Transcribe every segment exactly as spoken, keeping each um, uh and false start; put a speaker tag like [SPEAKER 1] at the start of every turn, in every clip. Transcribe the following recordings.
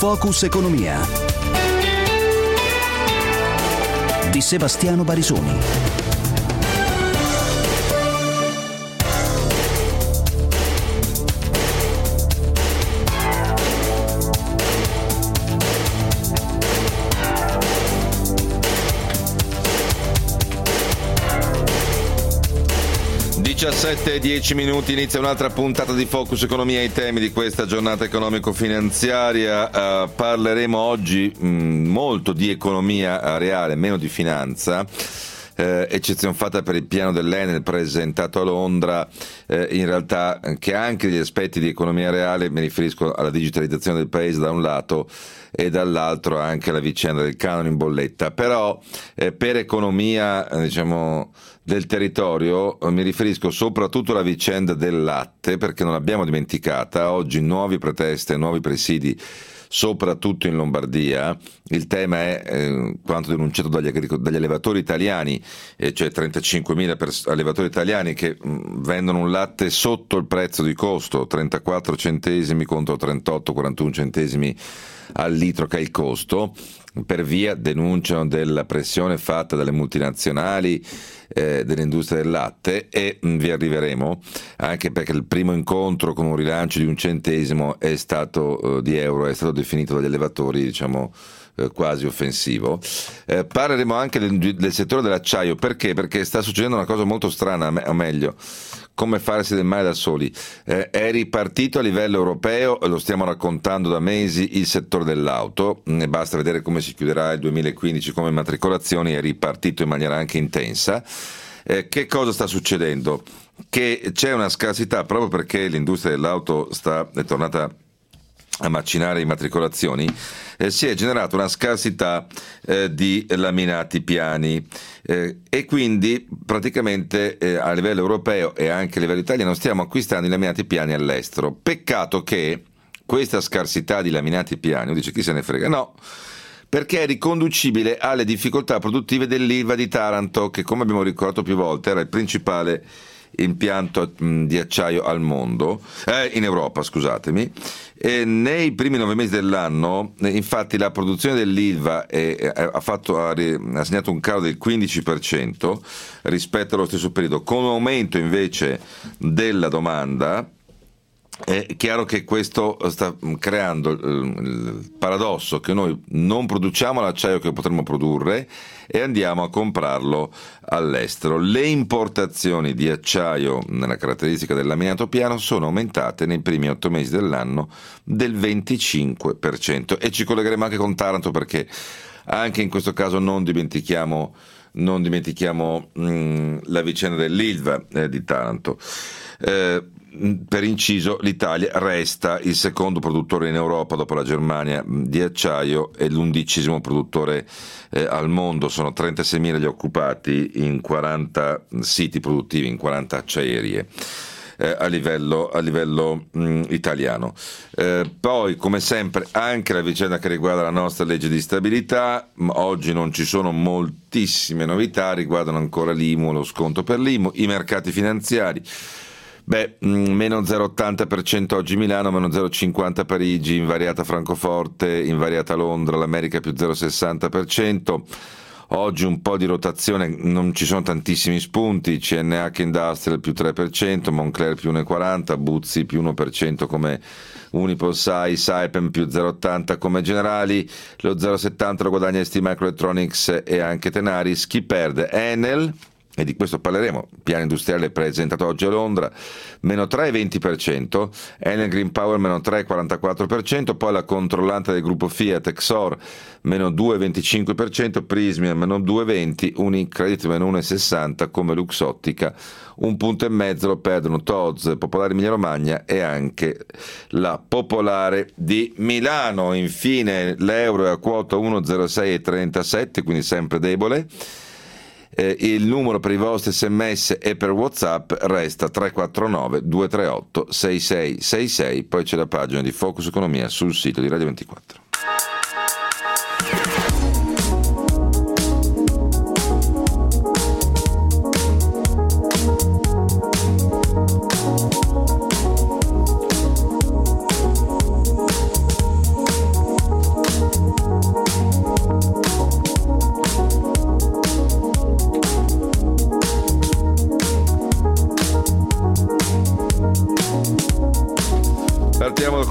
[SPEAKER 1] Focus Economia di Sebastiano Barisoni.
[SPEAKER 2] diciassette e dieci minuti, inizia un'altra puntata di Focus Economia. I temi di questa giornata economico-finanziaria. Uh, parleremo oggi mh, molto di economia reale, meno di finanza. Eh, eccezione fatta per il piano dell'Enel presentato a Londra, eh, in realtà che ha anche degli aspetti di economia reale. Mi riferisco alla digitalizzazione del paese da un lato e dall'altro anche alla vicenda del canone in bolletta. Però eh, per economia eh, diciamo del territorio eh, mi riferisco soprattutto alla vicenda del latte, perché non l'abbiamo dimenticata. Oggi nuovi proteste, nuovi presidi soprattutto in Lombardia. Il tema è eh, quanto denunciato dagli, agric- dagli allevatori italiani, eh, cioè trentacinquemila pers- allevatori italiani che mh, vendono un latte sotto il prezzo di costo, trentaquattro centesimi contro trentotto quarantuno centesimi al litro che è il costo, per via, denunciano, della pressione fatta dalle multinazionali eh, dell'industria del latte, e mh, vi arriveremo, anche perché il primo incontro con un rilancio di un centesimo è stato eh, di euro è stato definito dagli allevatori diciamo eh, quasi offensivo. Eh, parleremo anche del, del settore dell'acciaio. Perché? Perché sta succedendo una cosa molto strana, o meglio, come farsi del male da soli. Eh, è ripartito a livello europeo, lo stiamo raccontando da mesi, il settore dell'auto, e basta vedere come si chiuderà il duemilaquindici come matricolazioni. È ripartito in maniera anche intensa. Eh, che cosa sta succedendo? Che c'è una scarsità, proprio perché l'industria dell'auto sta, è tornata a macinare immatricolazioni, eh, si è generata una scarsità eh, di laminati piani, eh, e quindi praticamente eh, a livello europeo e anche a livello italiano stiamo acquistando i laminati piani all'estero. Peccato che questa scarsità di laminati piani, dice chi se ne frega, no, perché è riconducibile alle difficoltà produttive dell'Ilva di Taranto, che, come abbiamo ricordato più volte, era il principale impianto mh, di acciaio al mondo, eh, in Europa, scusatemi. E nei primi nove mesi dell'anno, eh, infatti, la produzione dell'Ilva è, è, ha, fatto, ha, ha segnato un calo del quindici per cento rispetto allo stesso periodo, con un aumento invece della domanda. È chiaro che questo sta creando il, il paradosso che noi non produciamo l'acciaio che potremmo produrre e andiamo a comprarlo all'estero. Le importazioni di acciaio, nella caratteristica del laminato piano, sono aumentate nei primi otto mesi dell'anno del venticinque per cento, e ci collegheremo anche con Taranto, perché anche in questo caso non dimentichiamo non dimentichiamo mh, la vicenda dell'Ilva eh, di Taranto. Eh, Per inciso, l'Italia resta il secondo produttore in Europa dopo la Germania di acciaio e l'undicesimo produttore eh, al mondo. Sono trentaseimila gli occupati in quaranta siti produttivi, in quaranta acciaierie eh, a livello, a livello mh, italiano. Eh, poi, come sempre, anche la vicenda che riguarda la nostra legge di stabilità. Oggi non ci sono moltissime novità, riguardano ancora l'I M U, lo sconto per l'I M U, i mercati finanziari. Beh, meno zero virgola ottanta per cento oggi Milano, meno zero virgola cinquanta Parigi, invariata Francoforte, invariata Londra, l'America più zero virgola sessanta per cento. Oggi un po' di rotazione, non ci sono tantissimi spunti. C N H Industrial più tre per cento, Moncler più uno virgola quaranta, Buzzi più uno per cento come Unipolsai, Saipem più zero virgola ottanta come Generali, lo zero virgola settanta lo guadagna S T Microelectronics e anche Tenaris. Chi perde? Enel, e di questo parleremo. Piano industriale presentato oggi a Londra, meno tre virgola venti per cento, Enel Green Power meno tre virgola quarantaquattro per cento, poi la controllante del gruppo Fiat, Exor, meno due virgola venticinque per cento, Prysmian meno due virgola venti, Unicredit meno uno virgola sessanta come Luxottica, un punto e mezzo lo perdono T O Z, Popolare Emilia Romagna e anche la Popolare di Milano. Infine l'euro è a quota uno virgola zero sei trentasette, quindi sempre debole. Eh, il numero per i vostri sms e per WhatsApp resta tre quattro nove due tre otto sei sei sei sei, poi c'è la pagina di Focus Economia sul sito di Radio ventiquattro.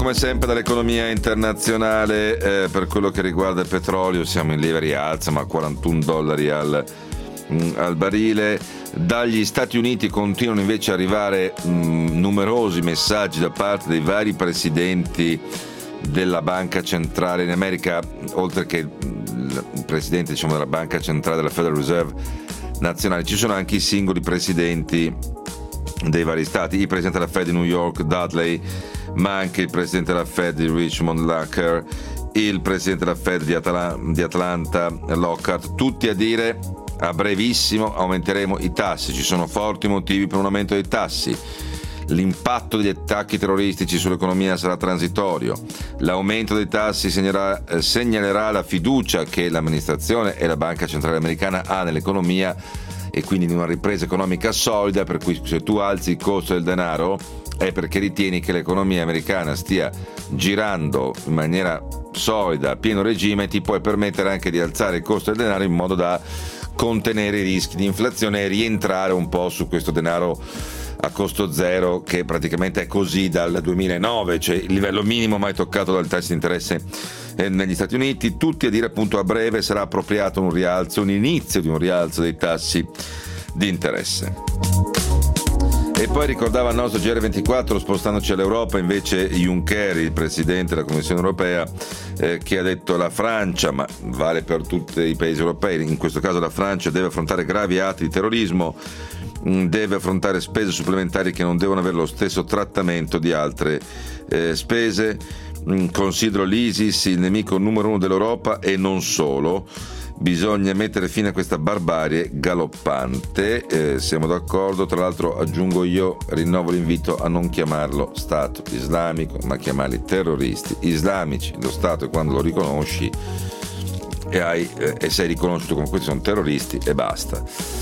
[SPEAKER 2] come sempre dall'economia internazionale. Eh, per quello che riguarda il petrolio siamo in lieve rialzo, ma a quarantuno dollari al, mh, al barile. Dagli Stati Uniti continuano invece a arrivare mh, numerosi messaggi da parte dei vari presidenti della Banca Centrale in America, oltre che il presidente, diciamo, della Banca Centrale della Federal Reserve nazionale. Ci sono anche i singoli presidenti dei vari stati, il presidente della Fed di New York Dudley, ma anche il presidente della Fed di Richmond Lacker, il presidente della Fed di, Atala- di Atlanta Lockhart, tutti a dire: a brevissimo aumenteremo i tassi, ci sono forti motivi per un aumento dei tassi, l'impatto degli attacchi terroristici sull'economia sarà transitorio, l'aumento dei tassi segnerà, eh, segnalerà la fiducia che l'amministrazione e la Banca Centrale Americana ha nell'economia e quindi in una ripresa economica solida, per cui se tu alzi il costo del denaro è perché ritieni che l'economia americana stia girando in maniera solida, a pieno regime, ti puoi permettere anche di alzare il costo del denaro in modo da contenere i rischi di inflazione e rientrare un po' su questo denaro a costo zero che praticamente è così dal duemilanove, cioè il livello minimo mai toccato dal tasso di interesse eh, negli Stati Uniti. Tutti a dire appunto a breve sarà appropriato un rialzo, un inizio di un rialzo dei tassi di interesse. E poi ricordava il nostro G R ventiquattro, spostandoci all'Europa, invece Juncker, il presidente della Commissione europea, eh, che ha detto la Francia, ma vale per tutti i paesi europei, in questo caso la Francia deve affrontare gravi atti di terrorismo, deve affrontare spese supplementari che non devono avere lo stesso trattamento di altre eh, spese. Considero l'ISIS il nemico numero uno dell'Europa e non solo. Bisogna mettere fine a questa barbarie galoppante, eh, siamo d'accordo. Tra l'altro aggiungo io, rinnovo l'invito a non chiamarlo Stato islamico, ma chiamarli terroristi islamici. Lo Stato è quando lo riconosci e, hai, eh, e sei riconosciuto come questi sono terroristi e basta.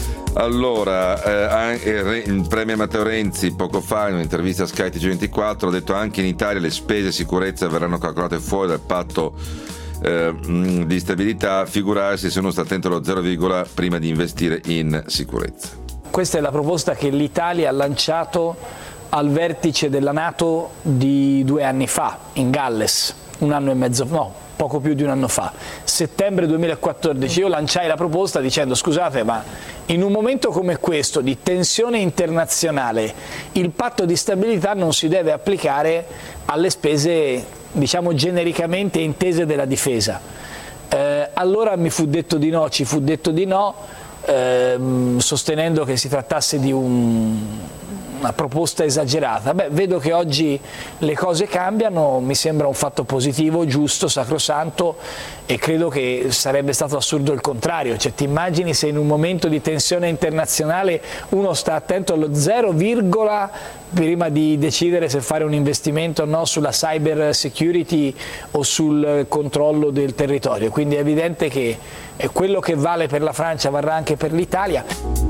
[SPEAKER 2] Allora, eh, il premier Matteo Renzi poco fa in un'intervista a Sky T G ventiquattro ha detto: anche in Italia le spese sicurezza verranno calcolate fuori dal patto eh, di stabilità, figurarsi se uno sta attento allo zero, prima di investire in sicurezza.
[SPEAKER 3] Questa è la proposta che l'Italia ha lanciato al vertice della NATO di due anni fa in Galles, un anno e mezzo, no, poco più di un anno fa, settembre duemilaquattordici. Io lanciai la proposta dicendo: scusate, ma in un momento come questo di tensione internazionale il patto di stabilità non si deve applicare alle spese, diciamo genericamente intese, della difesa. Eh, allora mi fu detto di no, ci fu detto di no, eh, sostenendo che si trattasse di un una proposta esagerata. Beh, vedo che oggi le cose cambiano, mi sembra un fatto positivo, giusto, sacrosanto, e credo che sarebbe stato assurdo il contrario. Cioè, ti immagini se in un momento di tensione internazionale uno sta attento allo zero virgola prima di decidere se fare un investimento o no sulla cyber security o sul controllo del territorio. Quindi è evidente che quello che vale per la Francia varrà anche per l'Italia.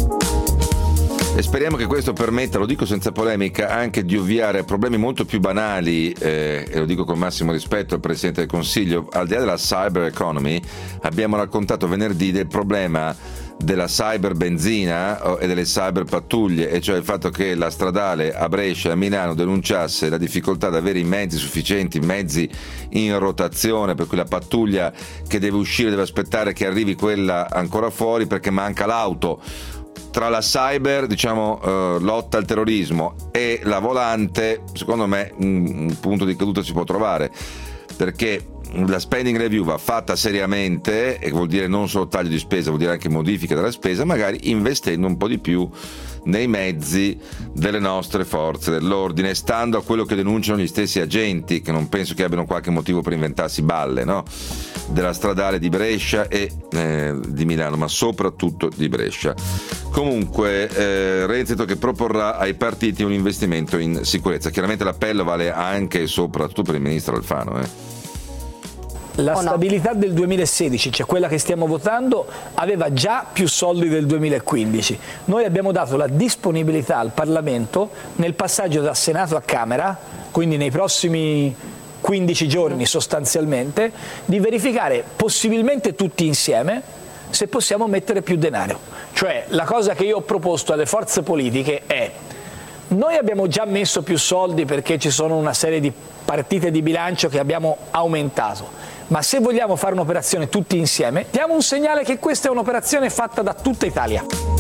[SPEAKER 2] E speriamo che questo permetta, lo dico senza polemica, anche di ovviare a problemi molto più banali, eh, e lo dico con massimo rispetto al Presidente del Consiglio. Al di là della cyber economy, abbiamo raccontato venerdì del problema della cyber benzina e delle cyber pattuglie, e cioè il fatto che la stradale a Brescia e a Milano denunciasse la difficoltà ad avere i mezzi sufficienti, mezzi in rotazione, per cui la pattuglia che deve uscire deve aspettare che arrivi quella ancora fuori perché manca l'auto. Tra la cyber, diciamo, eh, lotta al terrorismo e la volante, secondo me un, un punto di caduta si può trovare, perché la spending review va fatta seriamente, e vuol dire non solo taglio di spesa, vuol dire anche modifica della spesa, magari investendo un po' di più nei mezzi delle nostre forze dell'ordine, stando a quello che denunciano gli stessi agenti, che non penso che abbiano qualche motivo per inventarsi balle, no? Della stradale di Brescia e eh, di Milano, ma soprattutto di Brescia. Comunque eh, Renzi che proporrà ai partiti un investimento in sicurezza. Chiaramente l'appello vale anche e soprattutto per il ministro Alfano, eh.
[SPEAKER 3] La stabilità del duemilasedici, cioè quella che stiamo votando, aveva già più soldi del duemilaquindici. Noi abbiamo dato la disponibilità al Parlamento nel passaggio da Senato a Camera, quindi nei prossimi quindici giorni sostanzialmente, di verificare possibilmente tutti insieme se possiamo mettere più denaro. Cioè la cosa che io ho proposto alle forze politiche è: Noi abbiamo già messo più soldi perché ci sono una serie di partite di bilancio che abbiamo aumentato, ma se vogliamo fare un'operazione tutti insieme, diamo un segnale che questa è un'operazione fatta da tutta Italia.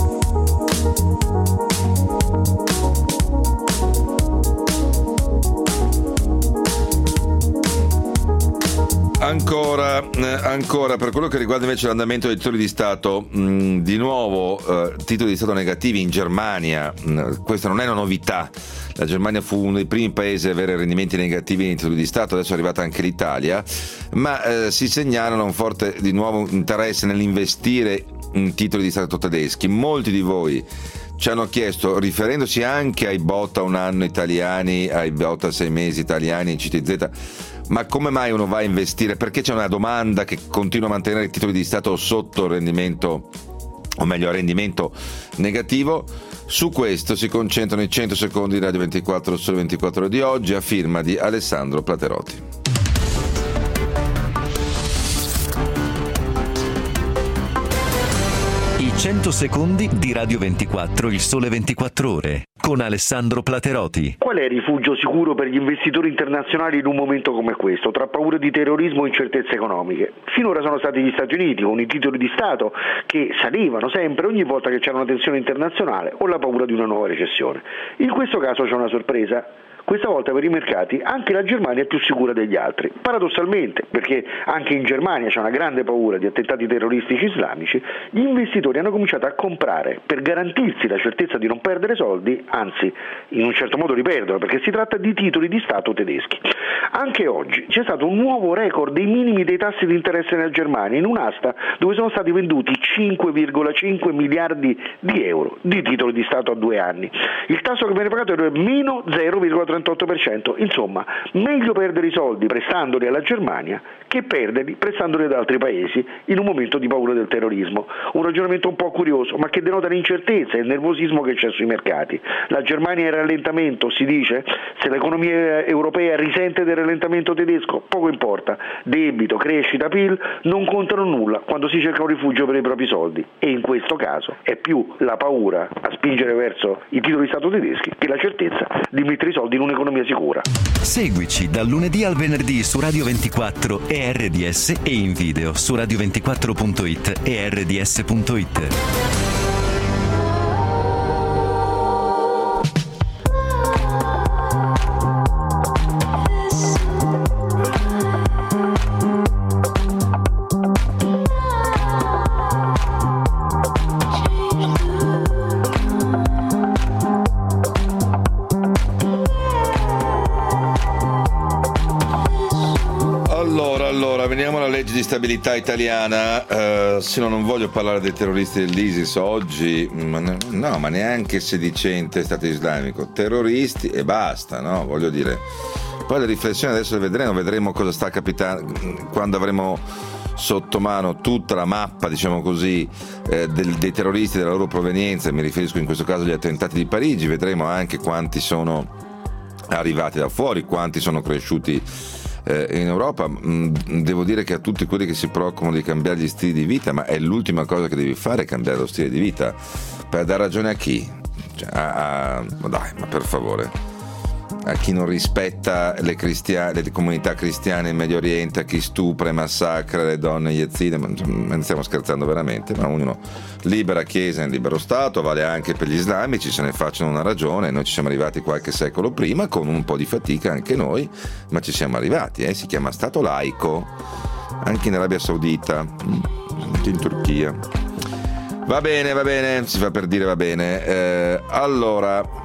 [SPEAKER 2] Ancora, eh, ancora, per quello che riguarda invece l'andamento dei titoli di Stato, mh, di nuovo eh, titoli di Stato negativi in Germania. Mh, questa non è una novità. La Germania fu uno dei primi paesi ad avere rendimenti negativi nei titoli di Stato, adesso è arrivata anche l'Italia, ma eh, si segnalano un forte di nuovo interesse nell'investire in titoli di Stato tedeschi. Molti di voi ci hanno chiesto, riferendosi anche ai bot a un anno italiani, ai bot a sei mesi italiani in C T Z, ma come mai uno va a investire? Perché c'è una domanda che continua a mantenere i titoli di Stato sotto il rendimento, o meglio, rendimento negativo? Su questo si concentrano i cento secondi di Radio ventiquattro Sole ventiquattro Ore di oggi, a firma di Alessandro Platerotti.
[SPEAKER 4] cento secondi di Radio ventiquattro, il Sole ventiquattro Ore, con Alessandro Platerotti.
[SPEAKER 5] Qual è il rifugio sicuro per gli investitori internazionali in un momento come questo, tra paure di terrorismo e incertezze economiche? Finora sono stati gli Stati Uniti, con i titoli di Stato che salivano sempre ogni volta che c'era una tensione internazionale o la paura di una nuova recessione. In questo caso c'è una sorpresa. Questa volta per i mercati anche la Germania è più sicura degli altri, paradossalmente, perché anche in Germania c'è una grande paura di attentati terroristici islamici. Gli investitori hanno cominciato a comprare per garantirsi la certezza di non perdere soldi, anzi in un certo modo riperdono, perché si tratta di titoli di Stato tedeschi. Anche oggi c'è stato un nuovo record dei minimi dei tassi di interesse nella Germania, in un'asta dove sono stati venduti cinque virgola cinque miliardi di euro di titoli di Stato a due anni. Il tasso che viene pagato è meno zero virgola trentotto per cento. Insomma, meglio perdere i soldi prestandoli alla Germania che perderli prestandoli ad altri paesi in un momento di paura del terrorismo. Un ragionamento un po' curioso, ma che denota l'incertezza e il nervosismo che c'è sui mercati. La Germania è in rallentamento, si dice. Se l'economia europea risente del rallentamento tedesco, poco importa. Debito, crescita, P I L non contano nulla quando si cerca un rifugio per i propri soldi. E in questo caso è più la paura a spingere verso i titoli di Stato tedeschi che la certezza di mettere i soldi in un'economia sicura.
[SPEAKER 4] Seguici dal lunedì al venerdì su Radio ventiquattro e R D S e in video su radio ventiquattro punto it e R D S punto it.
[SPEAKER 2] Di stabilità italiana, eh, se no non voglio parlare dei terroristi dell'ISIS oggi, ma ne, no, ma neanche sedicente Stato islamico, terroristi e basta, no? Voglio dire, poi le riflessioni adesso le vedremo, vedremo cosa sta capitando quando avremo sotto mano tutta la mappa, diciamo così, eh, del, dei terroristi, della loro provenienza. Mi riferisco in questo caso agli attentati di Parigi, vedremo anche quanti sono arrivati da fuori, quanti sono cresciuti in Europa. Devo dire che a tutti quelli che si preoccupano di cambiare gli stili di vita, ma è l'ultima cosa che devi fare, cambiare lo stile di vita, per dar ragione a chi? Cioè, a, a, ma dai, ma per favore, a chi non rispetta le, cristiane, le comunità cristiane in Medio Oriente, a chi stupra e massacra le donne yazide, ma non stiamo scherzando veramente, ma ognuno, libera chiesa in libero Stato, vale anche per gli islamici, se ne facciano una ragione. Noi ci siamo arrivati qualche secolo prima, con un po' di fatica anche noi, ma ci siamo arrivati, eh? Si chiama Stato laico, anche in Arabia Saudita, anche in Turchia. Va bene, va bene, si fa per dire va bene. Eh, allora...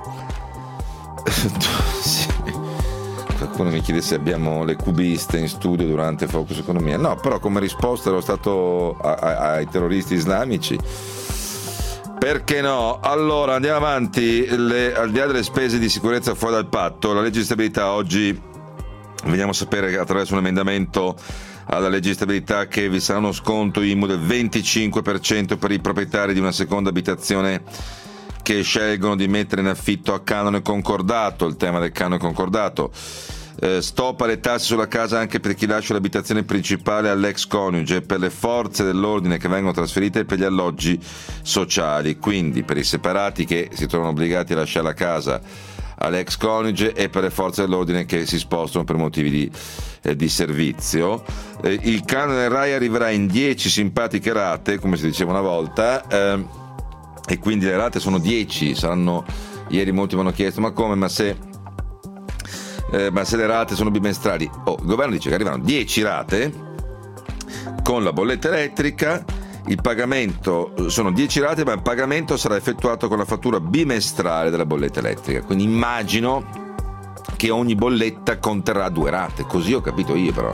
[SPEAKER 2] Qualcuno mi chiede se abbiamo le cubiste in studio durante Focus Economia. No, però come risposta allo Stato a, a, ai terroristi islamici, perché no? Allora andiamo avanti. Le, al di là delle spese di sicurezza fuori dal patto, la legge di stabilità oggi veniamo a sapere attraverso un emendamento alla legge di stabilità che vi sarà uno sconto I M U del venticinque per cento per i proprietari di una seconda abitazione che scelgono di mettere in affitto a canone concordato. Il tema del canone concordato, eh, stop alle tasse sulla casa anche per chi lascia l'abitazione principale all'ex coniuge, per le forze dell'ordine che vengono trasferite e per gli alloggi sociali. Quindi per i separati che si trovano obbligati a lasciare la casa all'ex coniuge e per le forze dell'ordine che si spostano per motivi di, eh, di servizio. Eh, il canone RAI arriverà in dieci simpatiche rate, come si diceva una volta, eh, e quindi le rate sono dieci, saranno, ieri molti mi hanno chiesto ma come, ma se, eh, ma se le rate sono bimestrali. Oh, il governo dice che arrivano dieci rate con la bolletta elettrica. Il pagamento sono dieci rate, ma il pagamento sarà effettuato con la fattura bimestrale della bolletta elettrica, quindi immagino che ogni bolletta conterrà due rate, così ho capito io però.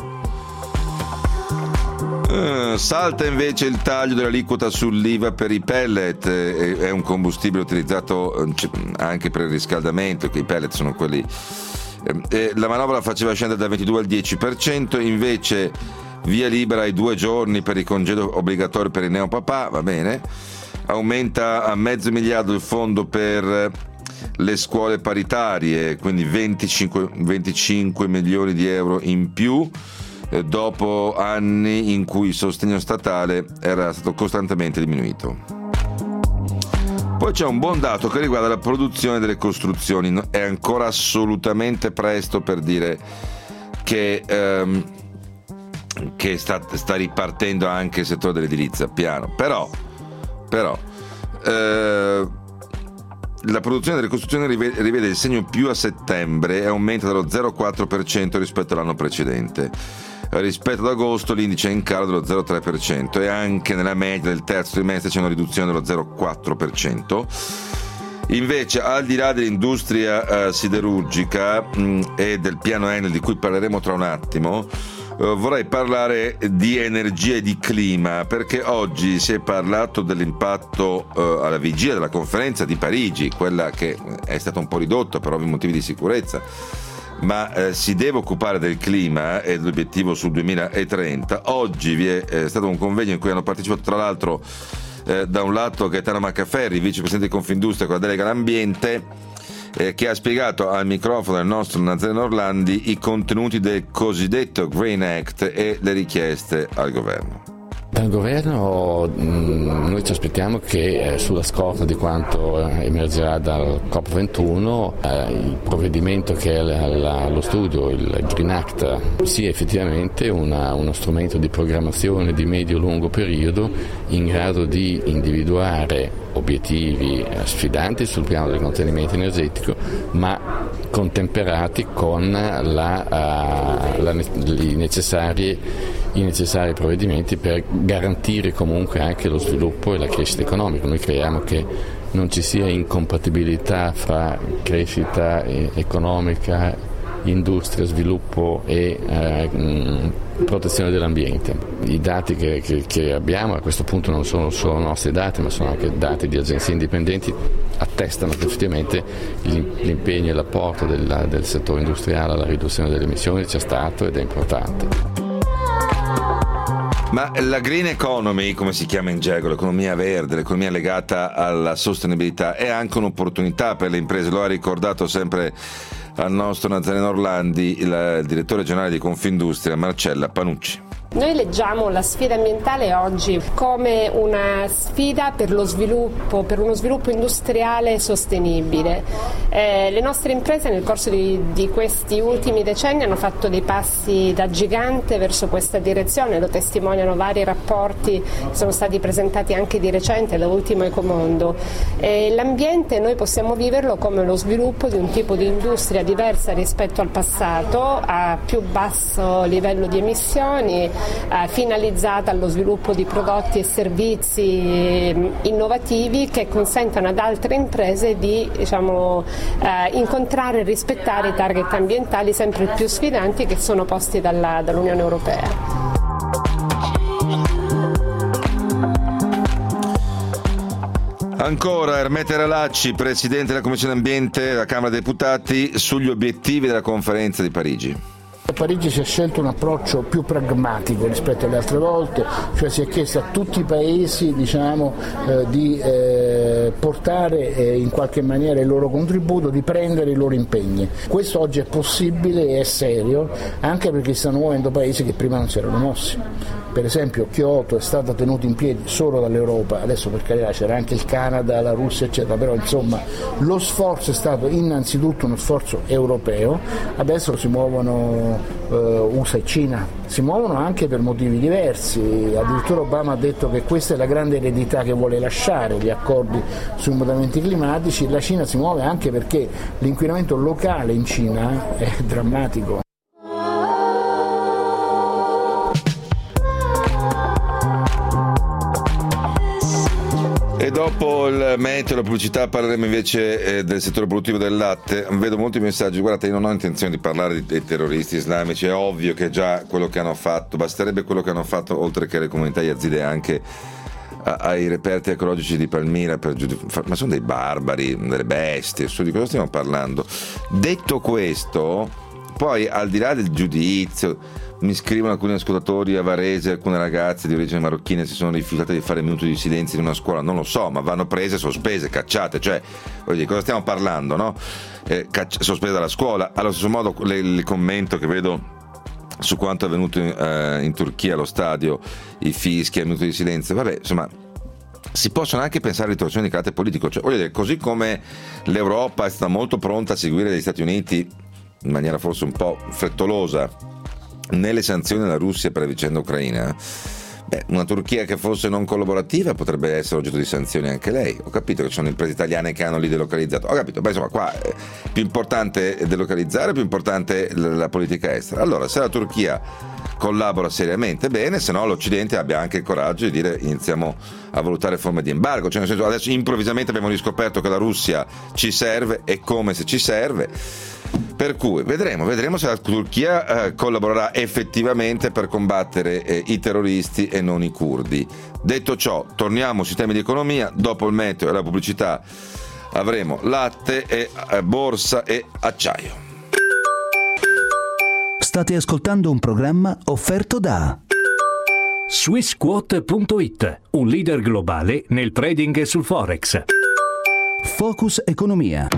[SPEAKER 2] Uh, salta invece il taglio dell'aliquota sull'I V A per i pellet, eh, è un combustibile utilizzato anche per il riscaldamento, che i pellet sono quelli, eh, la manovra faceva scendere dal ventidue al dieci per cento, invece via libera ai due giorni per il congedo obbligatorio per il neopapà, va bene. Aumenta a mezzo miliardo il fondo per le scuole paritarie, quindi venticinque, venticinque milioni di euro in più, eh, dopo anni in cui il sostegno statale era stato costantemente diminuito. Poi c'è un buon dato che riguarda la produzione delle costruzioni. È ancora assolutamente presto per dire che... Ehm, che sta, sta ripartendo anche il settore dell'edilizia, piano, però, però eh, la produzione delle costruzioni rivede, rivede il segno più a settembre e aumenta dello zero virgola quattro per cento rispetto all'anno precedente. Rispetto ad agosto l'indice è in calo dello zero virgola tre per cento e anche nella media del terzo trimestre c'è una riduzione dello zero virgola quattro per cento. Invece, al di là dell'industria eh, siderurgica mh, e del piano Enel di cui parleremo tra un attimo, Uh, vorrei parlare di energia e di clima, perché oggi si è parlato dell'impatto uh, alla vigilia della conferenza di Parigi, quella che è stata un po' ridotta per ovvi motivi di sicurezza, ma uh, si deve occupare del clima e dell'obiettivo sul duemilatrenta. Oggi vi è eh, stato un convegno in cui hanno partecipato tra l'altro eh, da un lato Gaetano Maccaferri, vicepresidente di Confindustria con la delega all'ambiente, Eh, che ha spiegato al microfono del nostro Nazareno Orlandi i contenuti del cosiddetto Green Act e le richieste al governo.
[SPEAKER 6] Dal governo mh, noi ci aspettiamo che eh, sulla scorta di quanto eh, emergerà dal COP ventuno eh, il provvedimento che è allo studio, il Green Act, sia effettivamente una, uno strumento di programmazione di medio-lungo periodo in grado di individuare obiettivi eh, sfidanti sul piano del contenimento energetico, ma contemperati con la, uh, la, i necessari i necessari provvedimenti per garantire comunque anche lo sviluppo e la crescita economica. Noi crediamo che non ci sia incompatibilità fra crescita economica, industria, sviluppo e eh, mh, protezione dell'ambiente. I dati che, che, che abbiamo a questo punto non sono solo nostri dati, ma sono anche dati di agenzie indipendenti, attestano che effettivamente l'impegno e l'apporto del, del settore industriale alla riduzione delle emissioni c'è stato ed è importante.
[SPEAKER 2] Ma la green economy, come si chiama in gergo, l'economia verde, l'economia legata alla sostenibilità, è anche un'opportunità per le imprese, lo ha ricordato sempre al nostro Nazareno Orlandi il, il direttore generale di Confindustria Marcella Panucci.
[SPEAKER 7] Noi leggiamo la sfida ambientale oggi come una sfida per lo sviluppo, per uno sviluppo industriale sostenibile. Eh, le nostre imprese nel corso di, di questi ultimi decenni hanno fatto dei passi da gigante verso questa direzione, lo testimoniano vari rapporti che sono stati presentati anche di recente, da ultimo Ecomondo. Eh, l'ambiente noi possiamo viverlo come lo sviluppo di un tipo di industria diversa rispetto al passato, a più basso livello di emissioni, Eh, finalizzata allo sviluppo di prodotti e servizi eh, innovativi che consentano ad altre imprese di diciamo, eh, incontrare e rispettare i target ambientali sempre più sfidanti che sono posti dalla, dall'Unione Europea.
[SPEAKER 2] Ancora Ermete Relacci, Presidente della Commissione Ambiente della Camera dei Deputati, sugli obiettivi della conferenza di Parigi.
[SPEAKER 8] A Parigi si è scelto un approccio più pragmatico rispetto alle altre volte, cioè si è chiesto a tutti i paesi diciamo, eh, di eh, portare eh, in qualche maniera il loro contributo, di prendere i loro impegni. Questo oggi è possibile e è serio, anche perché stanno muovendo paesi che prima non si erano mossi. per esempio Kyoto è stata tenuta in piedi solo dall'Europa, adesso per carità c'era anche il Canada, la Russia eccetera, però insomma lo sforzo è stato innanzitutto uno sforzo europeo, adesso si muovono eh, U S A e Cina, si muovono anche per motivi diversi, addirittura Obama ha detto che questa è la grande eredità che vuole lasciare, gli accordi sui mutamenti climatici. La Cina si muove anche perché l'inquinamento locale in Cina è drammatico.
[SPEAKER 2] E dopo il meteo e la pubblicità parleremo invece eh, del settore produttivo del latte. Vedo molti messaggi, guardate, io non ho intenzione di parlare di, dei terroristi islamici, è ovvio che già quello che hanno fatto, basterebbe quello che hanno fatto, oltre che le comunità yazide, anche a, ai reperti ecologici di Palmira, per giudif- ma sono dei barbari, delle bestie, su di cosa stiamo parlando? Detto questo, poi al di là del giudizio, mi scrivono alcuni ascoltatori a Varese, alcune ragazze di origine marocchina si sono rifiutate di fare minuti di silenzio in una scuola, non lo so, ma vanno prese, sospese, cacciate, cioè voglio dire, cosa stiamo parlando, no? Eh, cacci- sospese dalla scuola. Allo stesso modo le, il commento che vedo su quanto è avvenuto in, eh, in Turchia allo stadio, i fischi, i minuti di silenzio, vabbè, insomma si possono anche pensare a ritorsioni di carattere politico, cioè voglio dire, così come l'Europa è stata molto pronta a seguire gli Stati Uniti in maniera forse un po' frettolosa nelle sanzioni alla Russia per la vicenda ucraina, beh, una Turchia che fosse non collaborativa potrebbe essere oggetto di sanzioni anche lei. Ho capito che ci sono imprese italiane che hanno lì delocalizzato, ho capito, beh, insomma qua è più importante delocalizzare, più importante la, la politica estera. Allora, se la Turchia collabora seriamente, bene, se no l'Occidente abbia anche il coraggio di dire iniziamo a valutare forme di embargo, cioè nel senso, adesso improvvisamente abbiamo riscoperto che la Russia ci serve, e come se ci serve, per cui vedremo, vedremo se la Turchia eh, collaborerà effettivamente per combattere eh, i terroristi e non i curdi. Detto ciò, torniamo sui temi di economia, dopo il meteo e la pubblicità avremo latte e eh, borsa e acciaio.
[SPEAKER 1] State ascoltando un programma offerto da
[SPEAKER 9] Swissquote punto it, un leader globale nel trading sul Forex.
[SPEAKER 1] Focus Economia.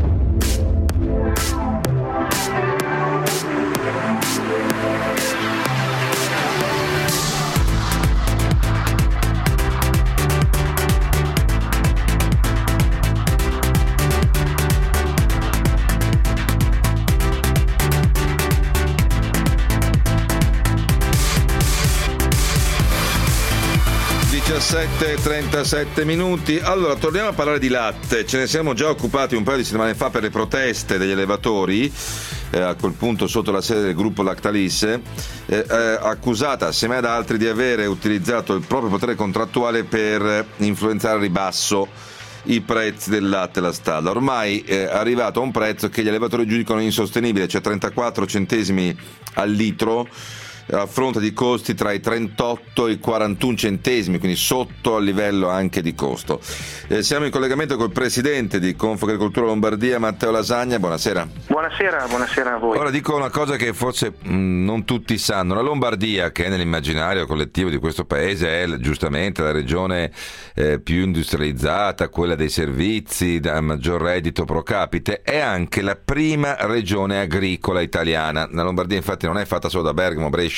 [SPEAKER 2] diciassette e trentasette minuti. Allora, torniamo a parlare di latte. Ce ne siamo già occupati un paio di settimane fa per le proteste degli allevatori, eh, a quel punto sotto la sede del gruppo Lactalis, eh, eh, accusata assieme ad altri di avere utilizzato il proprio potere contrattuale per influenzare al ribasso i prezzi del latte e la stalla. Ormai è arrivato a un prezzo che gli allevatori giudicano insostenibile, cioè trentaquattro centesimi al litro, a fronte di costi tra i trentotto e i quarantuno centesimi, quindi sotto al livello anche di costo. Eh, siamo in collegamento col presidente di Confagricoltura Lombardia, Matteo Lasagna. Buonasera.
[SPEAKER 10] Buonasera, buonasera a voi.
[SPEAKER 2] Ora dico una cosa che forse mh, non tutti sanno. La Lombardia, che è nell'immaginario collettivo di questo paese, è giustamente la regione eh, più industrializzata, quella dei servizi, da maggior reddito pro capite, è anche la prima regione agricola italiana. La Lombardia infatti non è fatta solo da Bergamo, Brescia,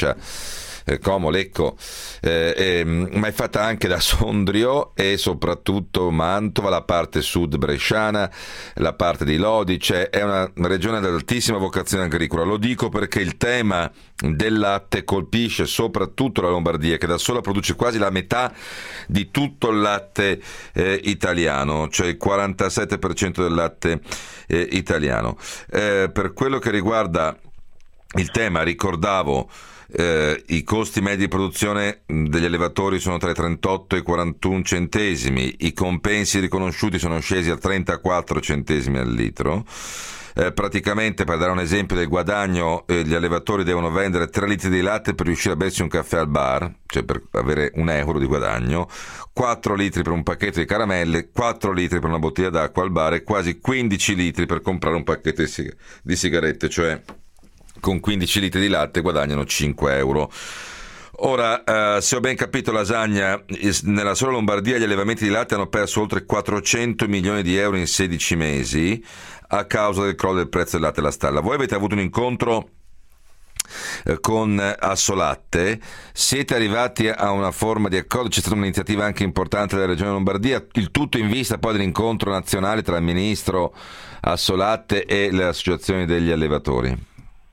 [SPEAKER 2] Como, Lecco, eh, eh, ma è fatta anche da Sondrio e soprattutto Mantova, la parte sud bresciana, la parte di Lodi, cioè è una regione ad altissima vocazione agricola. Lo dico perché il tema del latte colpisce soprattutto la Lombardia, che da sola produce quasi la metà di tutto il latte eh, italiano, cioè il quarantasette per cento del latte eh, italiano. Eh, per quello che riguarda il tema, ricordavo, Eh, i costi medi di produzione degli allevatori sono tra i trentotto e i quarantuno centesimi, i compensi riconosciuti sono scesi a trentaquattro centesimi al litro. Eh, praticamente, per dare un esempio del guadagno, eh, gli allevatori devono vendere tre litri di latte per riuscire a bersi un caffè al bar, cioè per avere un euro di guadagno, quattro litri per un pacchetto di caramelle, quattro litri per una bottiglia d'acqua al bar e quasi quindici litri per comprare un pacchetto di, sig- di sigarette, cioè con quindici litri di latte guadagnano cinque euro. Ora, eh, se ho ben capito, Lasagna, nella sola Lombardia gli allevamenti di latte hanno perso oltre quattrocento milioni di euro in sedici mesi a causa del crollo del prezzo del latte e la stalla. Voi avete avuto un incontro con Assolatte. Siete arrivati a una forma di accordo, c'è stata un'iniziativa anche importante della Regione Lombardia, il tutto in vista poi dell'incontro nazionale tra il ministro Assolatte e le associazioni degli allevatori.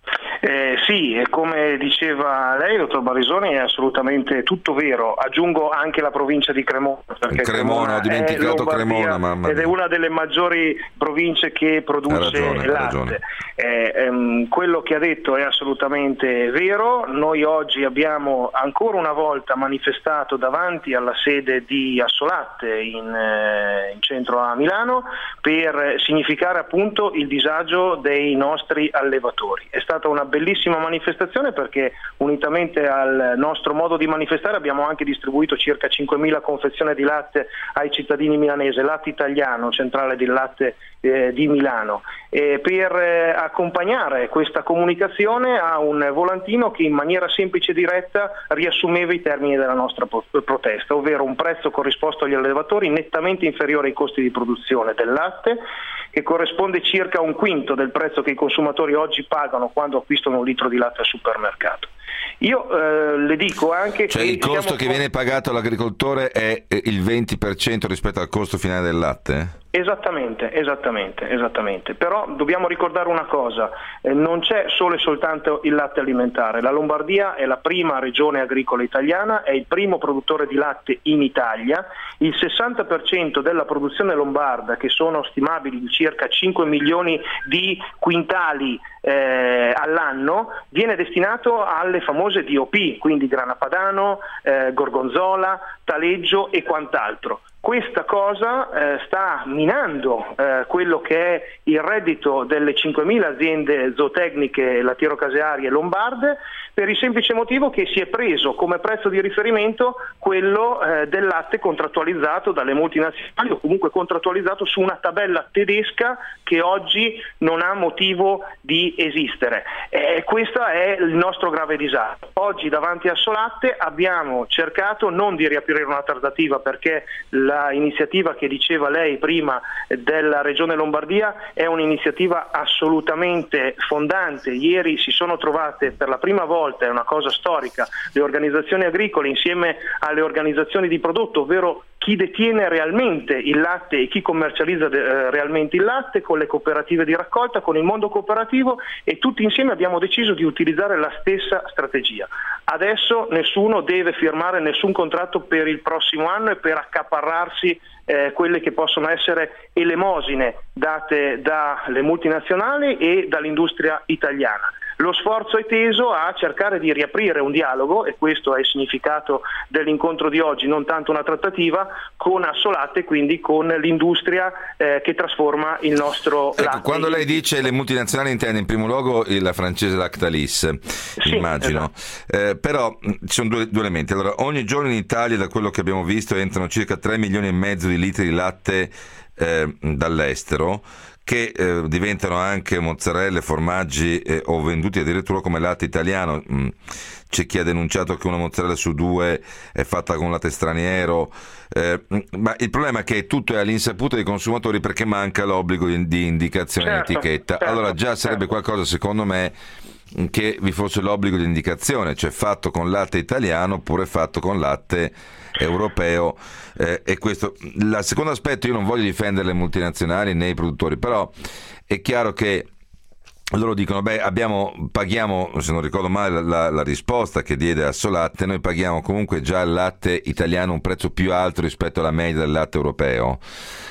[SPEAKER 10] Eh, sì, e come diceva lei, dottor Barisoni, è assolutamente tutto vero. Aggiungo anche la provincia di Cremona, perché
[SPEAKER 2] Cremona, ho dimenticato Cremona, mamma
[SPEAKER 10] ed è una delle maggiori province che produce
[SPEAKER 2] ragione,
[SPEAKER 10] latte. Eh, ehm, quello che ha detto è assolutamente vero. Noi oggi abbiamo ancora una volta manifestato davanti alla sede di Assolatte in, eh, in centro a Milano per significare appunto il disagio dei nostri allevatori. È stata una bellissima manifestazione perché unitamente al nostro modo di manifestare abbiamo anche distribuito circa cinquemila confezioni di latte ai cittadini milanesi, latte italiano, centrale del latte eh, di Milano, e per eh, accompagnare questa comunicazione a un volantino che in maniera semplice e diretta riassumeva i termini della nostra protesta, ovvero un prezzo corrisposto agli allevatori nettamente inferiore ai costi di produzione del latte, che corrisponde circa a un quinto del prezzo che i consumatori oggi pagano quando acquistano un litro di latte al supermercato. Io eh, le dico anche
[SPEAKER 2] cioè
[SPEAKER 10] che
[SPEAKER 2] il costo che
[SPEAKER 10] po-
[SPEAKER 2] viene pagato all'agricoltore è il venti per cento rispetto al costo finale del latte?
[SPEAKER 10] Esattamente, esattamente, esattamente. Però dobbiamo ricordare una cosa, eh, non c'è solo e soltanto il latte alimentare. La Lombardia è la prima regione agricola italiana, è il primo produttore di latte in Italia. Il sessanta per cento della produzione lombarda, che sono stimabili di circa cinque milioni di quintali eh, all'anno, viene destinato alle famose D O P, quindi grana padano, eh, gorgonzola, taleggio e quant'altro. Questa cosa eh, sta minando eh, quello che è il reddito delle cinquemila aziende zootecniche lattiero-casearie lombarde, per il semplice motivo che si è preso come prezzo di riferimento quello eh, del latte contrattualizzato dalle multinazionali o comunque contrattualizzato su una tabella tedesca che oggi non ha motivo di esistere. E questo è il nostro grave disagio. Oggi davanti a Assolatte abbiamo cercato non di riaprire una trattativa, perché la iniziativa che diceva lei prima della Regione Lombardia è un'iniziativa assolutamente fondante. Ieri si sono trovate per la prima volta, è una cosa storica, le organizzazioni agricole insieme alle organizzazioni di prodotto, ovvero chi detiene realmente il latte e chi commercializza eh, realmente il latte, con le cooperative di raccolta, con il mondo cooperativo, e tutti insieme abbiamo deciso di utilizzare la stessa strategia. Adesso nessuno deve firmare nessun contratto per il prossimo anno e per accaparrarsi eh, quelle che possono essere elemosine date dalle multinazionali e dall'industria italiana. Lo sforzo è teso a cercare di riaprire un dialogo, e questo è il significato dell'incontro di oggi, non tanto una trattativa, con Assolatte, quindi con l'industria eh, che trasforma il nostro
[SPEAKER 2] ecco,
[SPEAKER 10] latte.
[SPEAKER 2] Quando lei dice le multinazionali intende in primo luogo la francese Lactalis, sì, immagino, esatto. eh, però ci sono due, due elementi. Allora, ogni giorno in Italia, da quello che abbiamo visto, entrano circa tre milioni e mezzo di litri di latte eh, dall'estero, che eh, diventano anche mozzarelle, formaggi eh, o venduti addirittura come latte italiano. Mm. C'è chi ha denunciato che una mozzarella su due è fatta con latte straniero, eh, ma il problema è che tutto è all'insaputa dei consumatori, perché manca l'obbligo di, di indicazione
[SPEAKER 10] certo,
[SPEAKER 2] in etichetta.
[SPEAKER 10] Certo,
[SPEAKER 2] allora già sarebbe certo. qualcosa, secondo me, che vi fosse l'obbligo di indicazione, cioè fatto con latte italiano oppure fatto con latte europeo, eh, e questo. Il secondo aspetto, io non voglio difendere le multinazionali né i produttori, però è chiaro che loro dicono, beh, abbiamo, paghiamo, se non ricordo male la, la risposta che diede Assolatte, noi paghiamo comunque già il latte italiano un prezzo più alto rispetto alla media del latte europeo.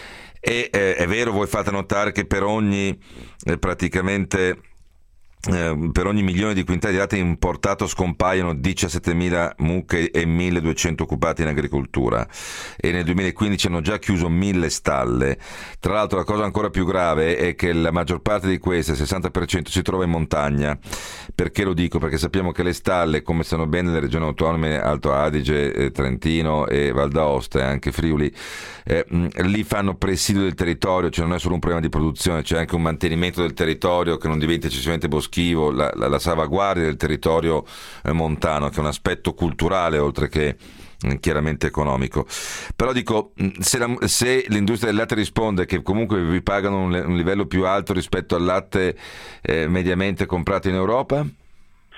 [SPEAKER 2] E eh, è vero, voi fate notare che per ogni eh, praticamente Eh, per ogni milione di quintali di latte importato scompaiono diciassettemila mucche e milleduecento occupati in agricoltura, e nel duemilaquindici hanno già chiuso mille stalle. Tra l'altro la cosa ancora più grave è che la maggior parte di queste, il sessanta per cento, si trova in montagna. Perché lo dico? Perché sappiamo che le stalle, come sanno bene le regioni autonome Alto Adige, eh, Trentino e Val d'Aosta e anche Friuli, eh, lì fanno presidio del territorio, cioè non è solo un problema di produzione, c'è anche un mantenimento del territorio che non diventa eccessivamente boschivo, la, la, la salvaguardia del territorio eh, montano, che è un aspetto culturale oltre che eh, chiaramente economico. Però dico, se, la, se l'industria del latte risponde che comunque vi pagano un, un livello più alto rispetto al latte eh, mediamente comprato in Europa?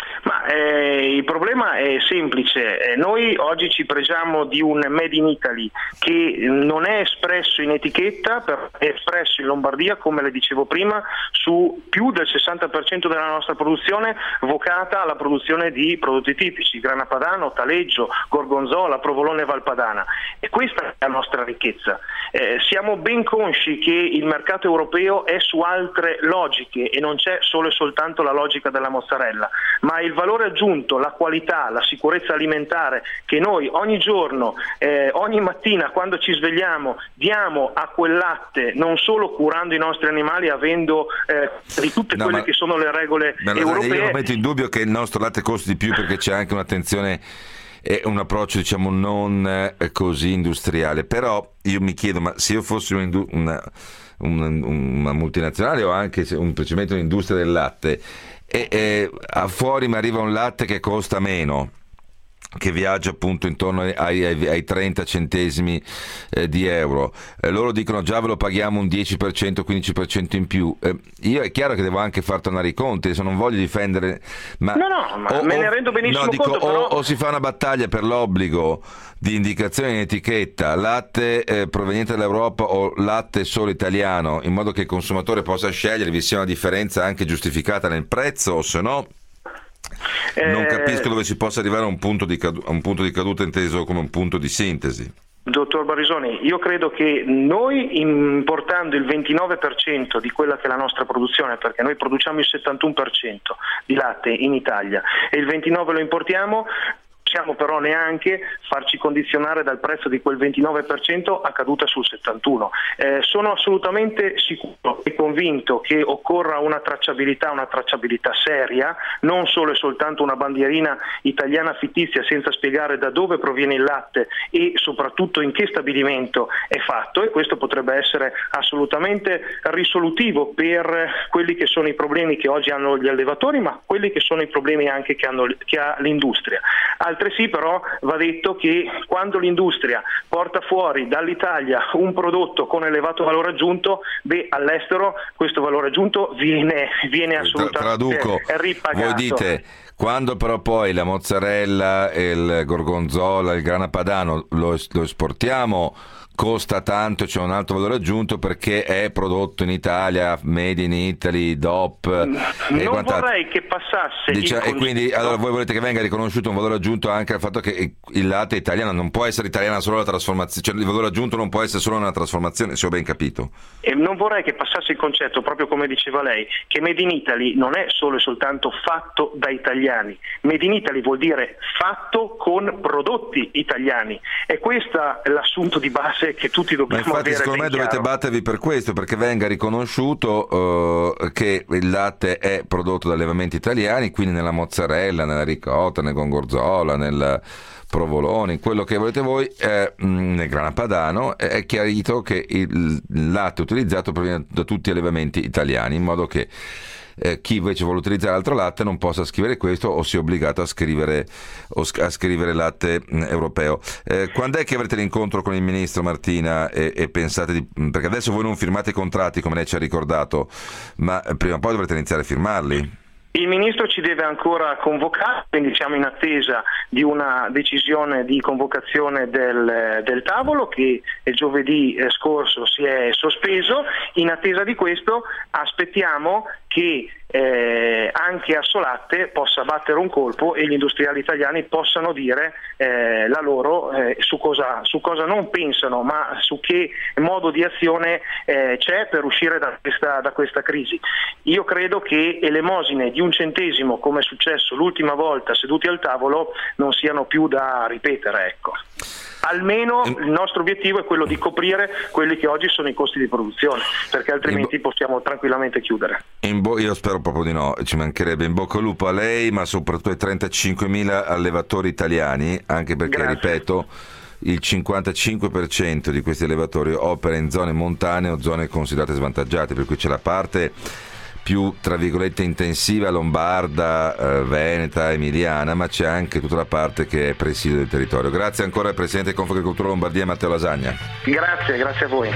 [SPEAKER 10] eh, il problema è semplice. Eh, noi oggi ci pregiamo di un Made in Italy che non è espresso in etichetta, però è espresso in Lombardia, come le dicevo prima, su più del sessanta per cento della nostra produzione vocata alla produzione di prodotti tipici, grana padano, taleggio, gorgonzola, provolone valpadana, e questa è la nostra ricchezza. Eh, siamo ben consci che il mercato europeo è su altre logiche e non c'è solo e soltanto la logica della mozzarella, ma il valore aggiunto, la qualità, la sicurezza alimentare che noi ogni giorno, eh, ogni mattina quando ci svegliamo diamo a quel latte, non solo curando i nostri animali, avendo eh, di tutte
[SPEAKER 2] no,
[SPEAKER 10] quelle
[SPEAKER 2] ma,
[SPEAKER 10] che sono le regole
[SPEAKER 2] ma
[SPEAKER 10] europee.
[SPEAKER 2] Io non metto in dubbio che il nostro latte costi di più, perché c'è anche un'attenzione e un approccio, diciamo, non eh, così industriale. Però io mi chiedo, ma se io fossi una, una, una, una multinazionale o anche semplicemente un'industria del latte e, e a fuori mi arriva un latte che costa meno, che viaggia appunto intorno ai, ai, ai trenta centesimi eh, di euro, eh, loro dicono già ve lo paghiamo un dieci per cento, quindici per cento in più, eh, io è chiaro che devo anche far tornare i conti, se non voglio difendere, ma
[SPEAKER 10] no no ma
[SPEAKER 2] o,
[SPEAKER 10] me
[SPEAKER 2] o,
[SPEAKER 10] ne rendo benissimo
[SPEAKER 2] no, dico,
[SPEAKER 10] conto, però...
[SPEAKER 2] o, o si fa una battaglia per l'obbligo di indicazione in etichetta latte eh, proveniente dall'Europa o latte solo italiano, in modo che il consumatore possa scegliere, vi sia una differenza anche giustificata nel prezzo, o se no non capisco dove si possa arrivare a un punto di cadu- a un punto di caduta inteso come un punto di sintesi.
[SPEAKER 10] Dottor Barisoni, io credo che noi, importando il ventinove per cento di quella che è la nostra produzione, perché noi produciamo il settantuno per cento di latte in Italia e il ventinove per cento lo importiamo, possiamo però neanche farci condizionare dal prezzo di quel ventinove per cento a caduta sul settantuno per cento. Eh, sono assolutamente sicuro e convinto che occorra una tracciabilità, una tracciabilità seria, non solo e soltanto una bandierina italiana fittizia senza spiegare da dove proviene il latte e soprattutto in che stabilimento è fatto, e questo potrebbe essere assolutamente risolutivo per quelli che sono i problemi che oggi hanno gli allevatori, ma quelli che sono i problemi anche che, hanno, che ha l'industria. Altresì però va detto che quando l'industria porta fuori dall'Italia un prodotto con elevato valore aggiunto, beh, all'estero questo valore aggiunto viene, viene assolutamente
[SPEAKER 2] Traduco,
[SPEAKER 10] ripagato.
[SPEAKER 2] Voi dite, quando però poi la mozzarella, il gorgonzola, il grana padano lo, lo esportiamo, costa tanto, c'è un alto valore aggiunto perché è prodotto in Italia, made in Italy, D O P
[SPEAKER 10] non
[SPEAKER 2] e quant'altro.
[SPEAKER 10] Vorrei che passasse
[SPEAKER 2] Dice,
[SPEAKER 10] il
[SPEAKER 2] e quindi allora voi volete che venga riconosciuto un valore aggiunto anche al fatto che il latte italiano non può essere italiana solo la trasformazione, cioè il valore aggiunto non può essere solo una trasformazione, se ho ben capito.
[SPEAKER 10] E non vorrei che passasse il concetto, proprio come diceva lei, che Made in Italy non è solo e soltanto fatto da italiani. Made in Italy vuol dire fatto con prodotti italiani, e questo è l'assunto di base che tutti dobbiamo
[SPEAKER 2] Ma infatti
[SPEAKER 10] avere
[SPEAKER 2] secondo me
[SPEAKER 10] ben
[SPEAKER 2] dovete
[SPEAKER 10] chiaro.
[SPEAKER 2] battervi per questo, perché venga riconosciuto uh, che il latte è prodotto da allevamenti italiani, quindi nella mozzarella, nella ricotta, nel gorgonzola, nel provolone, quello che volete voi, eh, nel grana padano, è chiarito che il latte utilizzato proviene da tutti gli allevamenti italiani, in modo che Eh, chi invece vuole utilizzare altro latte non possa scrivere questo o sia obbligato a scrivere, o sc- a scrivere latte mh, europeo. Eh, quando è che avrete l'incontro con il ministro Martina e, e pensate di, perché adesso voi non firmate i contratti come lei ci ha ricordato, ma prima o poi dovrete iniziare a firmarli?
[SPEAKER 10] Il Ministro ci deve ancora convocare, quindi siamo in attesa di una decisione di convocazione del, del tavolo che il giovedì scorso si è sospeso. In attesa di questo aspettiamo che eh, anche Assolatte possa battere un colpo e gli industriali italiani possano dire eh, la loro eh, su cosa, su cosa non pensano, ma su che modo di azione eh, c'è per uscire da questa, da questa crisi. Io credo che elemosine di un centesimo, come è successo l'ultima volta seduti al tavolo, non siano più da ripetere, ecco. Almeno il nostro obiettivo è quello di coprire quelli che oggi sono i costi di produzione, perché altrimenti possiamo tranquillamente chiudere.
[SPEAKER 2] In bo- io spero proprio di no, ci mancherebbe. In bocca al lupo a lei, ma soprattutto ai trentacinquemila allevatori italiani, anche perché,
[SPEAKER 10] Grazie.
[SPEAKER 2] ripeto, il cinquantacinque per cento di questi allevatori opera in zone montanee o zone considerate svantaggiate, per cui c'è la parte più, tra virgolette, intensiva lombarda, eh, veneta, emiliana, ma c'è anche tutta la parte che è presidio del territorio. Grazie ancora al Presidente di Confagricoltura Lombardia, Matteo Lasagna.
[SPEAKER 10] Grazie, grazie a voi.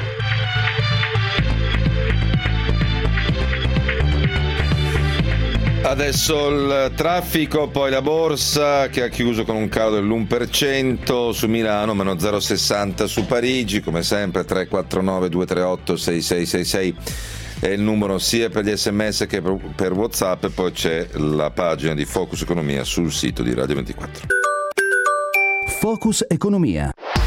[SPEAKER 2] Adesso il traffico, poi la borsa che ha chiuso con un calo dell'uno per cento su Milano, meno zero virgola sessanta su Parigi, come sempre tre quattro nove due tre otto sei sei sei sei è il numero sia per gli sms che per WhatsApp, e poi c'è la pagina di Focus Economia sul sito di Radio ventiquattro.
[SPEAKER 1] Focus Economia.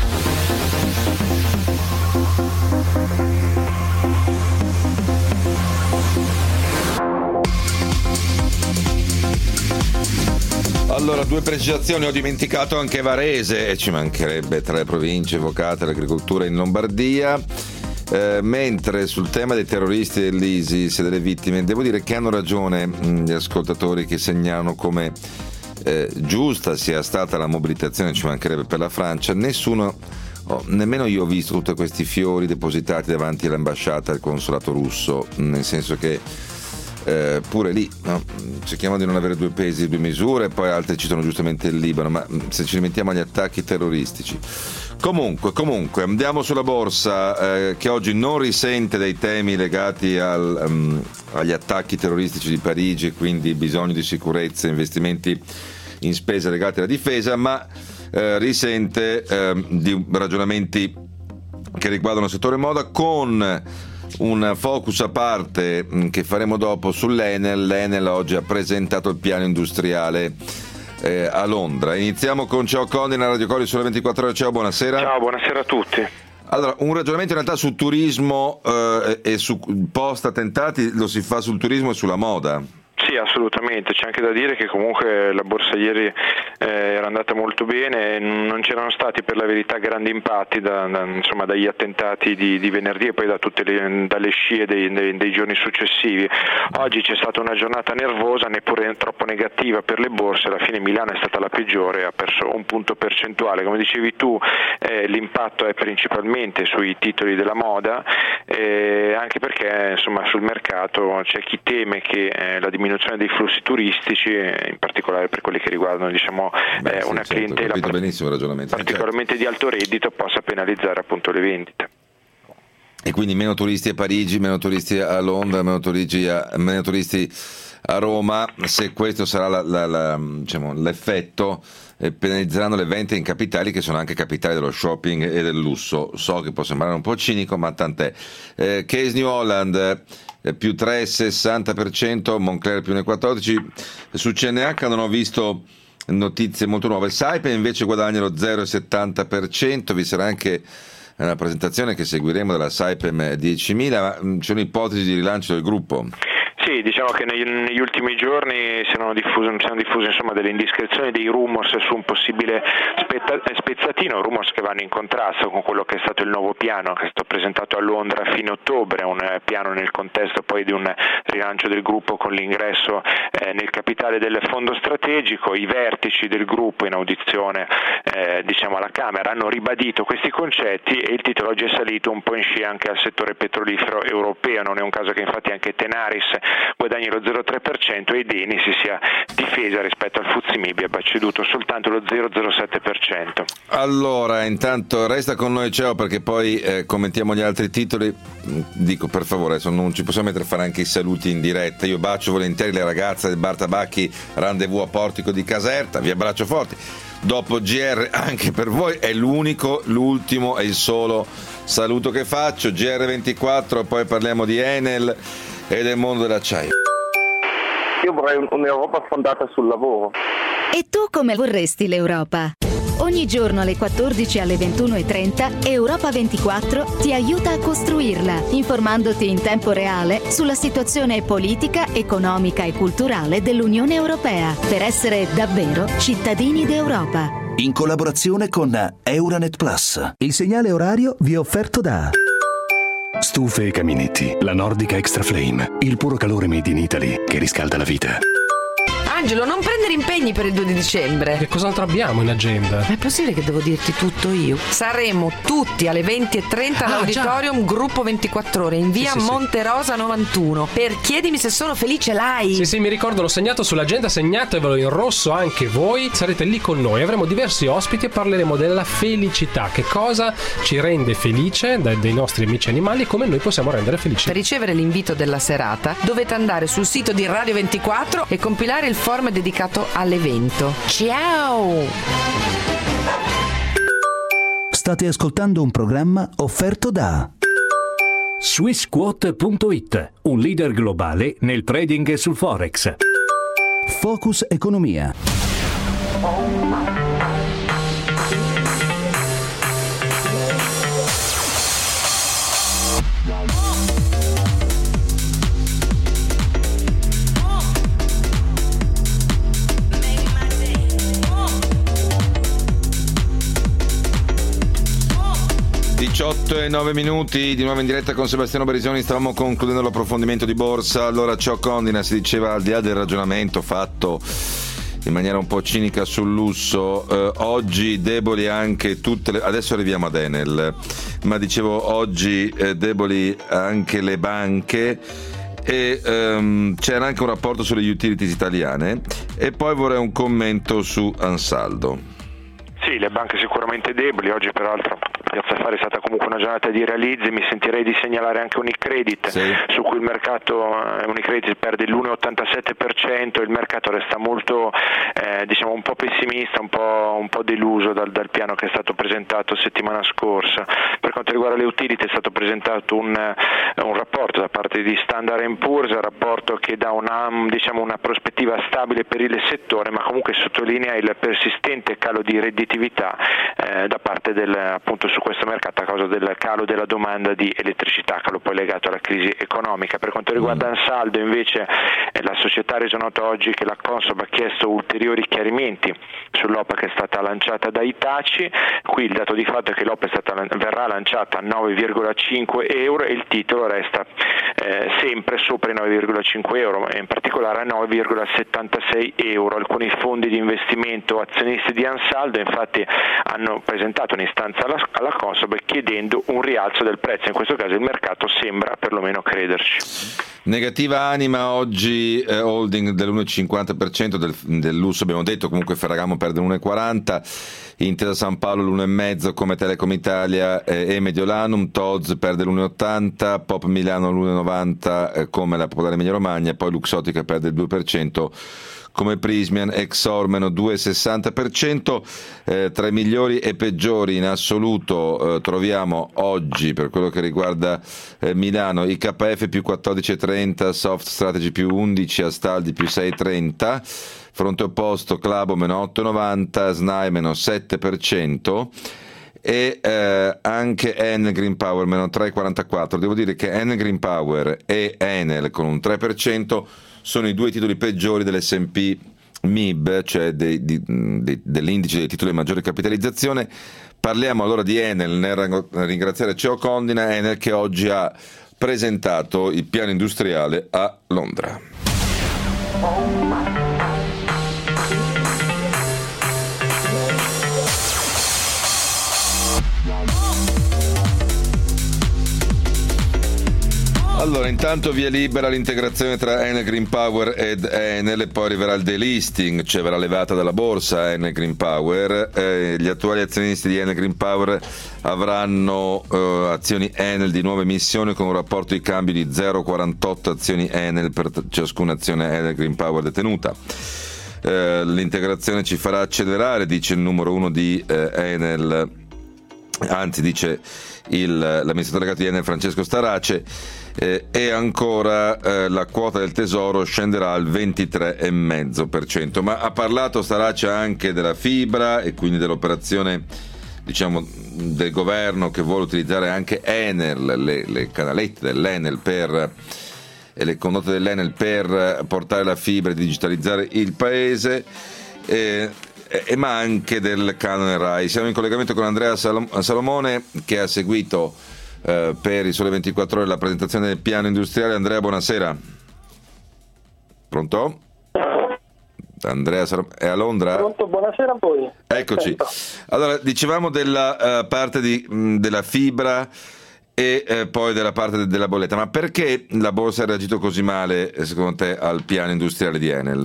[SPEAKER 2] Allora, due precisazioni, ho dimenticato anche Varese, e ci mancherebbe, tra le province evocate l'agricoltura in Lombardia, eh, mentre sul tema dei terroristi dell'ISIS e delle vittime devo dire che hanno ragione mh, gli ascoltatori che segnalano come eh, giusta sia stata la mobilitazione, ci mancherebbe, per la Francia. Nessuno, oh, nemmeno io ho visto tutti questi fiori depositati davanti all'ambasciata e al consolato russo, nel senso che Eh, pure lì, no? Cerchiamo di non avere due pesi e due misure, poi altri citano giustamente il Libano, ma se ci limitiamo agli attacchi terroristici. Comunque, comunque andiamo sulla borsa, eh, che oggi non risente dei temi legati al, um, agli attacchi terroristici di Parigi, quindi bisogno di sicurezza, investimenti in spese legate alla difesa, ma eh, risente eh, di ragionamenti che riguardano il settore moda, con un focus a parte che faremo dopo sull'Enel. L'Enel oggi ha presentato il piano industriale eh, a Londra. Iniziamo con Ciao Condi, nella Radio Cori sulle ventiquattro ore. Ciao, buonasera.
[SPEAKER 11] Ciao, buonasera a tutti.
[SPEAKER 2] Allora, un ragionamento in realtà su turismo eh, e su post attentati lo si fa sul turismo e sulla moda.
[SPEAKER 11] Sì, assolutamente, c'è anche da dire che comunque la borsa ieri eh, era andata molto bene, non c'erano stati per la verità grandi impatti da, da, insomma, dagli attentati di, di venerdì e poi da tutte le, dalle scie dei, dei, dei giorni successivi. Oggi c'è stata una giornata nervosa, neppure troppo negativa per le borse, alla fine Milano è stata la peggiore, ha perso un punto percentuale. Come dicevi tu, eh, l'impatto è principalmente sui titoli della moda, eh, anche perché insomma, sul mercato c'è chi teme che eh, la diminuzione dei flussi turistici, in particolare per quelli che riguardano diciamo
[SPEAKER 2] Beh,
[SPEAKER 11] eh,
[SPEAKER 2] sì,
[SPEAKER 11] una
[SPEAKER 2] certo,
[SPEAKER 11] clientela
[SPEAKER 2] capito benissimo il ragionamento.
[SPEAKER 11] particolarmente
[SPEAKER 2] certo.
[SPEAKER 11] di alto reddito, possa penalizzare appunto le vendite.
[SPEAKER 2] E quindi meno turisti a Parigi, meno turisti a Londra, meno turisti a, meno turisti a Roma. Se questo sarà la, la, la, diciamo, l'effetto, eh, penalizzeranno le vendite in capitali che sono anche capitali dello shopping e del lusso. So che può sembrare un po' cinico, ma tant'è. Eh, Case New Holland eh, più tre virgola sessanta per cento, Moncler più uno virgola quattordici per cento. Su C N H non ho visto notizie molto nuove. Saipem invece guadagna lo zero virgola settanta per cento. Vi sarà anche una presentazione che seguiremo della Saipem diecimila, ma c'è un'ipotesi di rilancio del gruppo.
[SPEAKER 11] Sì, diciamo che negli, negli ultimi giorni si erano diffuse, si erano diffuse insomma, delle indiscrezioni, dei rumors su un possibile spetta, spezzatino, rumors che vanno in contrasto con quello che è stato il nuovo piano che è stato presentato a Londra a fine ottobre, un piano nel contesto poi di un rilancio del gruppo con l'ingresso eh, nel capitale del fondo strategico. I vertici del gruppo in audizione eh, diciamo alla Camera hanno ribadito questi concetti e il titolo oggi è salito un po' in scia anche al settore petrolifero europeo. Non è un caso che infatti anche Tenaris guadagni lo zero virgola tre per cento e Eni si sia difesa rispetto al F T S E M I B, abbia ceduto soltanto lo zero virgola zero sette per cento.
[SPEAKER 2] Allora, intanto resta con noi Ciao, perché poi eh, commentiamo gli altri titoli. Dico, per favore, adesso non ci possiamo mettere a fare anche i saluti in diretta. Io bacio volentieri le ragazze del Bar Tabacchi Rendezvous a Portico di Caserta, vi abbraccio forti. Dopo G R anche per voi, è l'unico, l'ultimo e il solo saluto che faccio. G R ventiquattro, poi parliamo di Enel e del mondo dell'acciaio.
[SPEAKER 12] Io vorrei un'Europa fondata sul lavoro.
[SPEAKER 13] E tu come vorresti l'Europa? Ogni giorno alle quattordici e alle ventuno e trenta Europa ventiquattro ti aiuta a costruirla, informandoti in tempo reale sulla situazione politica, economica e culturale dell'Unione Europea, per essere davvero cittadini d'Europa.
[SPEAKER 1] In collaborazione con Euronet Plus. Il segnale orario vi è offerto da
[SPEAKER 9] Stufe e caminetti, la Nordica Extra Flame, il puro calore made in Italy che riscalda la vita.
[SPEAKER 14] Angelo, non prendere impegni per il due di dicembre.
[SPEAKER 15] Che cos'altro abbiamo in agenda?
[SPEAKER 14] Ma è possibile che devo dirti tutto io? Saremo tutti alle venti e trenta
[SPEAKER 15] ah,
[SPEAKER 14] all'Auditorium già. Gruppo ventiquattro ore in via sì, sì, Monterosa sì. novantuno. Per Chiedimi se sono felice l'hai.
[SPEAKER 15] Sì, sì, mi ricordo, l'ho segnato sull'agenda, segnatevelo in rosso anche voi. Sarete lì con noi, avremo diversi ospiti e parleremo della felicità. Che cosa ci rende felice dai, dei nostri amici animali e come noi possiamo rendere felici.
[SPEAKER 14] Per ricevere l'invito della serata dovete andare sul sito di Radio ventiquattro e compilare il form dedicato all'evento. Ciao!
[SPEAKER 1] State ascoltando un programma offerto da
[SPEAKER 9] Swissquote punto it, un leader globale nel trading sul Forex.
[SPEAKER 1] Focus Economia.
[SPEAKER 2] diciotto e nove minuti, di nuovo in diretta con Sebastiano Berisoni. Stavamo concludendo l'approfondimento di borsa. Allora, Ciò Condina, si diceva, al di là del ragionamento fatto in maniera un po' cinica sul lusso, eh, oggi deboli anche tutte le... adesso arriviamo ad Enel, ma dicevo oggi eh, deboli anche le banche e um, c'era anche un rapporto sulle utilities italiane e poi vorrei un commento su Ansaldo.
[SPEAKER 11] Sì, le banche sicuramente deboli, oggi peraltro Piazza Affari è stata comunque una giornata di realizzi, mi sentirei di segnalare anche Unicredit, sì. su cui il mercato eh, Unicredit perde l'uno virgola ottantasette per cento, il mercato resta molto eh, diciamo un po' pessimista, un po', un po' deluso dal, dal piano che è stato presentato settimana scorsa. Per quanto riguarda le utility è stato presentato un, un rapporto da parte di Standard and Poor's, un rapporto che dà una, diciamo, una prospettiva stabile per il settore, ma comunque sottolinea il persistente calo di redditività eh, da parte del, appunto su questo mercato a causa del calo della domanda di elettricità, calo poi legato alla crisi economica. Per quanto riguarda Ansaldo invece eh, la società ha reso noto oggi che la Consob ha chiesto ulteriori chiarimenti sull'O P A che è stata lanciata da Hitachi. Qui il dato di fatto è che l'O P A è stata, verrà lanciata a nove virgola cinque euro e il titolo resta eh, sempre sopra i nove virgola cinque euro, e in particolare a nove virgola settantasei euro. Alcuni fondi di investimento azionisti di Ansaldo infatti hanno presentato un'istanza alla, alla Consob chiedendo un rialzo del prezzo. In questo caso il mercato sembra perlomeno crederci.
[SPEAKER 2] Negativa anima oggi, eh, holding dell'uno virgola cinquanta per cento del, del lusso, abbiamo detto, comunque Ferragamo perde l'uno virgola quaranta, Intesa San Paolo l'uno virgola cinque come Telecom Italia eh, e Mediolanum, T O Z perde l'uno virgola ottanta, Pop Milano l'uno virgola novanta eh, come la Popolare Emilia Romagna, poi Luxottica perde il due per cento come Prismian, Exor meno due virgola sessanta per cento. Eh, tra i migliori e peggiori in assoluto eh, troviamo oggi, per quello che riguarda eh, Milano, I K F più quattordici virgola trenta, Soft Strategy più undici, Astaldi più sei virgola trenta, fronte opposto Clabo meno otto virgola novanta, S N A I meno sette per cento e eh, anche Enel Green Power meno tre virgola quarantaquattro. Devo dire che Enel Green Power e Enel con un tre per cento sono i due titoli peggiori dell'S and P M I B, cioè dei, di, di, dell'indice dei titoli di maggiore capitalizzazione. Parliamo allora di Enel, nel ringraziare Ciò Condina, Enel che oggi ha presentato il piano industriale a Londra. Allora, intanto via libera l'integrazione tra Enel Green Power ed Enel e poi arriverà il delisting, cioè verrà levata dalla borsa Enel Green Power. Eh, gli attuali azionisti di Enel Green Power avranno eh, azioni Enel di nuova emissione con un rapporto di cambio di zero virgola quarantotto azioni Enel per ciascuna azione Enel Green Power detenuta. Eh, l'integrazione ci farà accelerare, dice il numero uno di eh, Enel, anzi dice il, l'amministratore delegato di Enel Francesco Starace. Eh, e ancora eh, la quota del tesoro scenderà al ventitré virgola cinque per cento, ma ha parlato Starace anche della fibra e quindi dell'operazione, diciamo, del governo che vuole utilizzare anche Enel, le, le canalette dell'Enel per e le condotte dell'Enel per portare la fibra e digitalizzare il paese, eh, e ma anche del canone Rai. Siamo in collegamento con Andrea Salom- Salomone che ha seguito Uh, per il Sole ventiquattro Ore la presentazione del piano industriale. Andrea, buonasera. Pronto? Andrea è a Londra?
[SPEAKER 16] Pronto, buonasera a voi.
[SPEAKER 2] Eccoci. Allora, dicevamo della uh, parte di, mh, della fibra e eh, poi della parte de- della bolletta, ma perché la borsa ha reagito così male, secondo te, al piano industriale di Enel?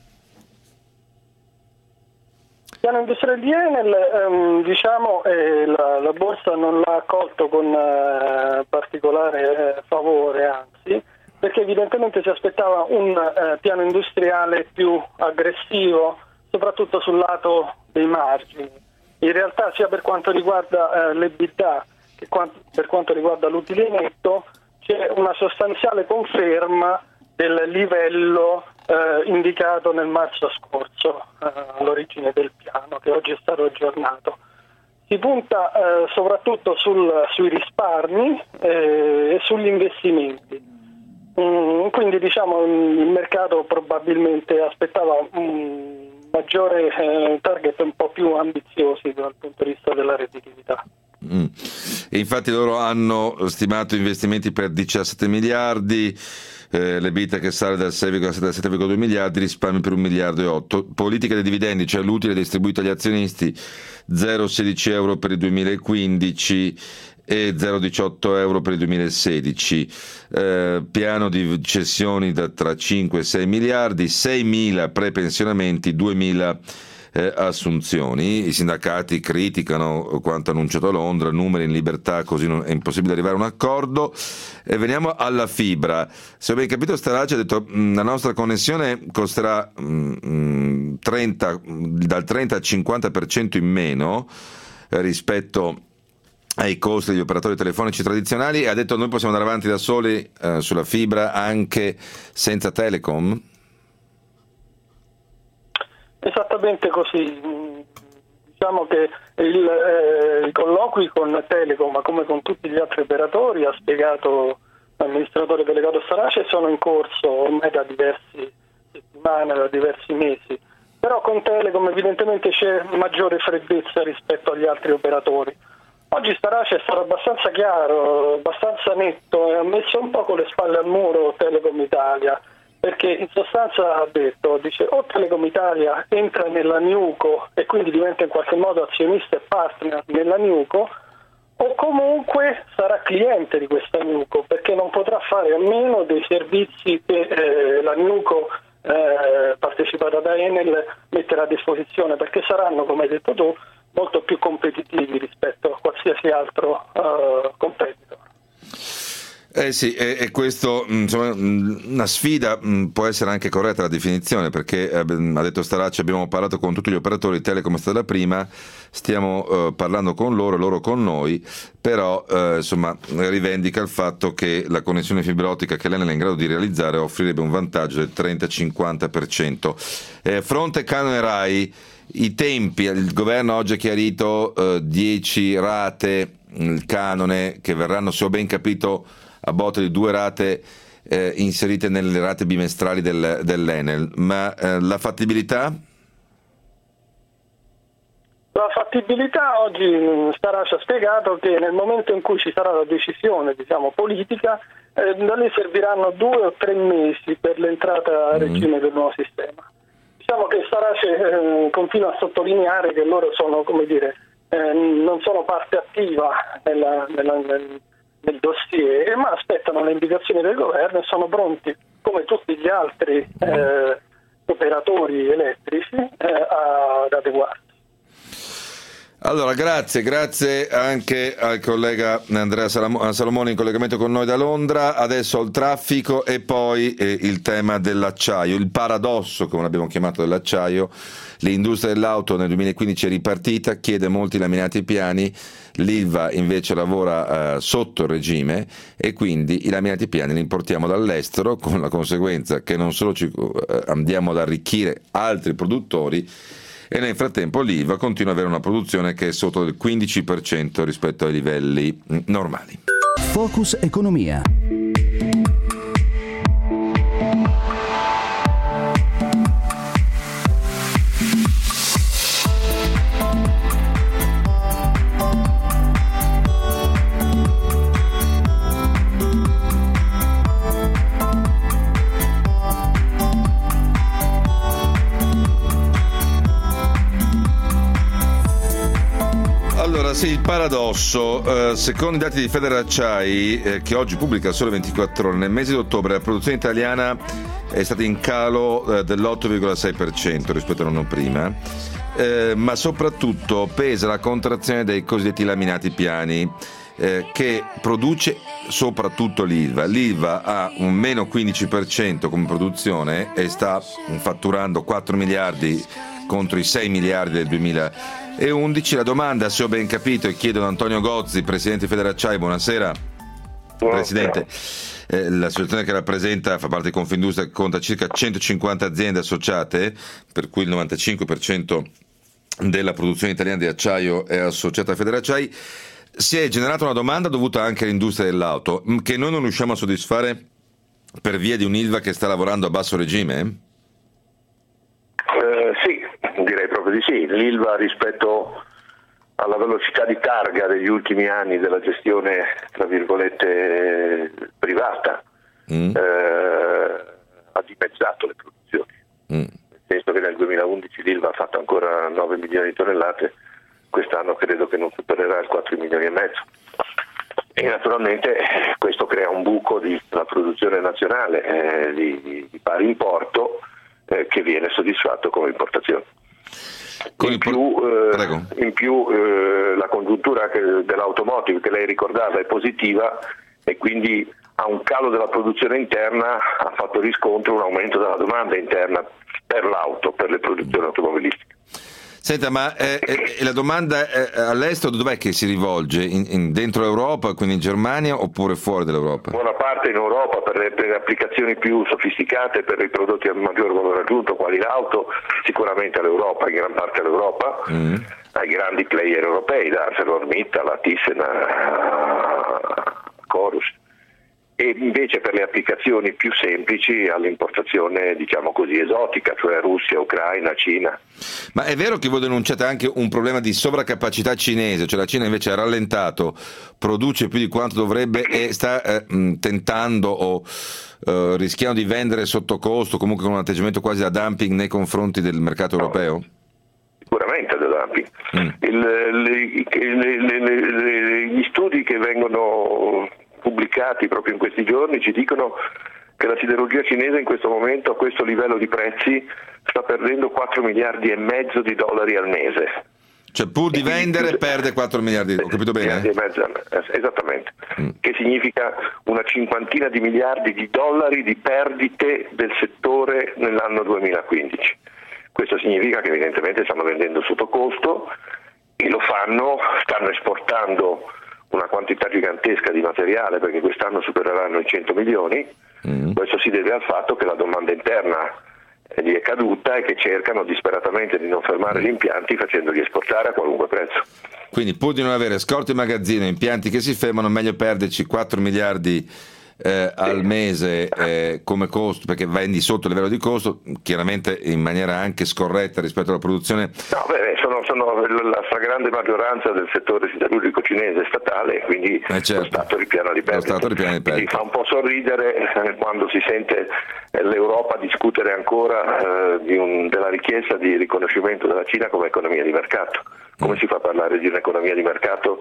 [SPEAKER 16] Il piano industriale di Enel, ehm, diciamo, eh, la, la borsa non l'ha accolto con eh, particolare eh, favore, anzi, perché evidentemente si aspettava un eh, piano industriale più aggressivo, soprattutto sul lato dei margini. In realtà, sia per quanto riguarda eh, l'EBITDA che quanto, per quanto riguarda l'utile netto, c'è una sostanziale conferma del livello eh, indicato nel marzo scorso, eh, all'origine del piano, che oggi è stato aggiornato. Si punta eh, soprattutto sul, sui risparmi eh, e sugli investimenti. Mm, quindi diciamo il mercato probabilmente aspettava un maggiore eh, target un po' più ambiziosi dal punto di vista della redditività.
[SPEAKER 2] Mm. E infatti loro hanno stimato investimenti per diciassette miliardi, eh, l'EBITDA che sale dal sei virgola sette al sette virgola due miliardi, risparmi per un miliardo e otto. Politica dei dividendi, cioè l'utile distribuito agli azionisti, zero virgola sedici euro per il duemilaquindici e zero virgola diciotto euro per il duemilasedici. Eh, piano di cessioni da tra cinque e sei miliardi, seimila prepensionamenti, duemila eh, assunzioni. I sindacati criticano quanto annunciato a Londra, numeri in libertà, così non, è impossibile arrivare a un accordo. E veniamo alla fibra. Se ho ben capito, Starace ha detto mh, la nostra connessione costerà mh, trenta, dal trenta al cinquanta per cento in meno eh, rispetto ai costi degli operatori telefonici tradizionali, e ha detto noi possiamo andare avanti da soli eh, sulla fibra anche senza Telecom?
[SPEAKER 16] Esattamente così. Diciamo che il, eh, i colloqui con Telecom, ma come con tutti gli altri operatori, ha spiegato l'amministratore delegato Starace, sono in corso ormai da diverse settimane, da diversi mesi. Però con Telecom evidentemente c'è maggiore freddezza rispetto agli altri operatori. Oggi Starace è stato abbastanza chiaro, abbastanza netto, e ha messo un po' con le spalle al muro Telecom Italia, perché in sostanza ha detto, dice, o Telecom Italia entra nella Newco e quindi diventa in qualche modo azionista e partner nella Newco, o comunque sarà cliente di questa Newco, perché non potrà fare a meno dei servizi che eh, la Newco eh, partecipata da Enel metterà a disposizione, perché saranno, come hai detto tu, molto più competitivi rispetto a qualsiasi altro uh, competitor.
[SPEAKER 2] Eh sì, e, e questo, insomma, una sfida può essere anche corretta la definizione, perché eh, ha detto Starace, abbiamo parlato con tutti gli operatori, Telecom è stata la prima, stiamo eh, parlando con loro, loro con noi, però eh, insomma rivendica il fatto che la connessione fibra ottica che l'Enel è in grado di realizzare offrirebbe un vantaggio del trenta cinquanta per cento. Eh, fronte canone Rai, i tempi, il governo oggi ha chiarito eh, dieci rate, il canone, che verranno, se ho ben capito, a botte di due rate eh, inserite nelle rate bimestrali del, dell'Enel, ma eh, la fattibilità?
[SPEAKER 16] La fattibilità oggi Starace ha spiegato che nel momento in cui ci sarà la decisione, diciamo, politica, eh, da lì serviranno due o tre mesi per l'entrata a regime mm. del nuovo sistema. Diciamo che Starace eh, continua a sottolineare che loro sono, come dire, eh, non sono parte attiva nella, nella, nel, nel dossier, ma aspettano le indicazioni del governo e sono pronti, come tutti gli altri eh, operatori elettrici, eh, ad adeguarsi.
[SPEAKER 2] Allora, grazie, grazie anche al collega Andrea Salomone in collegamento con noi da Londra. Adesso il traffico e poi eh, il tema dell'acciaio, il paradosso, come l'abbiamo chiamato, dell'acciaio. L'industria dell'auto nel duemilaquindici è ripartita, chiede molti laminati piani, l'Ilva invece lavora eh, sotto il regime e quindi i laminati piani li importiamo dall'estero, con la conseguenza che non solo ci eh, andiamo ad arricchire altri produttori, e nel frattempo l'Ilva continua ad avere una produzione che è sotto del quindici per cento rispetto ai livelli normali.
[SPEAKER 1] Focus Economia.
[SPEAKER 2] sì, il paradosso. Eh, secondo i dati di Federacciai, eh, che oggi pubblica Sole ventiquattro Ore, nel mese di ottobre la produzione italiana è stata in calo eh, dell'otto virgola sei per cento rispetto all'anno prima, eh, ma soprattutto pesa la contrazione dei cosiddetti laminati piani, eh, che produce soprattutto l'Ilva. L'Ilva ha un meno quindici per cento come produzione e sta fatturando quattro miliardi contro i sei miliardi del duemilaundici. La domanda, se ho ben capito, e chiedo ad Antonio Gozzi, presidente di Federacciai. Buonasera. Presidente, eh, l'associazione che rappresenta fa parte di Confindustria, conta circa centocinquanta aziende associate, per cui il novantacinque per cento della produzione italiana di acciaio è associata a Federacciai. Si è generata una domanda dovuta anche all'industria dell'auto, che noi non riusciamo a soddisfare per via di un'Ilva che sta lavorando a basso regime?
[SPEAKER 17] Eh, sì, direi proprio di sì. L'Ilva, rispetto alla velocità di targa degli ultimi anni della gestione, tra virgolette, privata, mm. eh, ha dimezzato le produzioni. Mm. Nel senso che nel duemilaundici l'Ilva ha fatto ancora nove milioni di tonnellate, quest'anno credo che non supererà il quattro milioni e mezzo. E naturalmente questo crea un buco di la produzione nazionale eh, di, di pari importo, eh, che viene soddisfatto come importazione. In più, eh, in più eh, la congiuntura che, dell'automotive che lei ricordava è positiva, e quindi a un calo della produzione interna ha fatto riscontro un aumento della domanda interna per l'auto, per le produzioni automobilistiche.
[SPEAKER 2] Senta, ma eh, eh, la domanda eh, all'estero dov'è che si rivolge? In, in, dentro l'Europa, quindi in Germania, oppure fuori dall'Europa?
[SPEAKER 17] Buona parte in Europa per le, per le applicazioni più sofisticate, per i prodotti a maggior valore aggiunto, quali l'auto, sicuramente all'Europa, in gran parte all'Europa, mm. ai grandi player europei, da ArcelorMittal, a Thyssen, a Corus. E invece per le applicazioni più semplici all'importazione, diciamo così, esotica, cioè Russia, Ucraina, Cina.
[SPEAKER 2] Ma è vero che voi denunciate anche un problema di sovracapacità cinese, cioè la Cina invece ha rallentato, produce più di quanto dovrebbe e sta eh, tentando o eh, rischiando di vendere sotto costo, comunque con un atteggiamento quasi da dumping nei confronti del mercato no. europeo?
[SPEAKER 17] Sicuramente da dumping. Mm. Il, le, le, le, le, gli studi che vengono pubblicati proprio in questi giorni ci dicono che la siderurgia cinese in questo momento, a questo livello di prezzi, sta perdendo quattro miliardi e mezzo di dollari al mese.
[SPEAKER 2] Cioè pur di vendere più... perde quattro miliardi, ho capito bene?
[SPEAKER 17] E mezzo, esattamente, mm. che significa una cinquantina di miliardi di dollari di perdite del settore nell'anno duemilaquindici. Questo significa che evidentemente stanno vendendo sotto costo e lo fanno, stanno esportando una quantità gigantesca di materiale, perché quest'anno supereranno i cento milioni. Mm. Questo si deve al fatto che la domanda interna gli è caduta e che cercano disperatamente di non fermare gli impianti facendoli esportare a qualunque prezzo.
[SPEAKER 2] Quindi pur di non avere scorte in magazzino, impianti che si fermano, meglio perderci quattro miliardi eh, al mese eh, come costo, perché vendi sotto il livello di costo, chiaramente in maniera anche scorretta rispetto alla produzione.
[SPEAKER 17] No, beh, sono, sono la stragrande maggioranza del settore siderurgico cinese statale, quindi eh certo. lo Stato ripiana di perdite. Quindi fa un po' sorridere eh, quando si sente eh, l'Europa discutere ancora eh, di un, della richiesta di riconoscimento della Cina come economia di mercato. Come mm. si fa a parlare di un'economia di mercato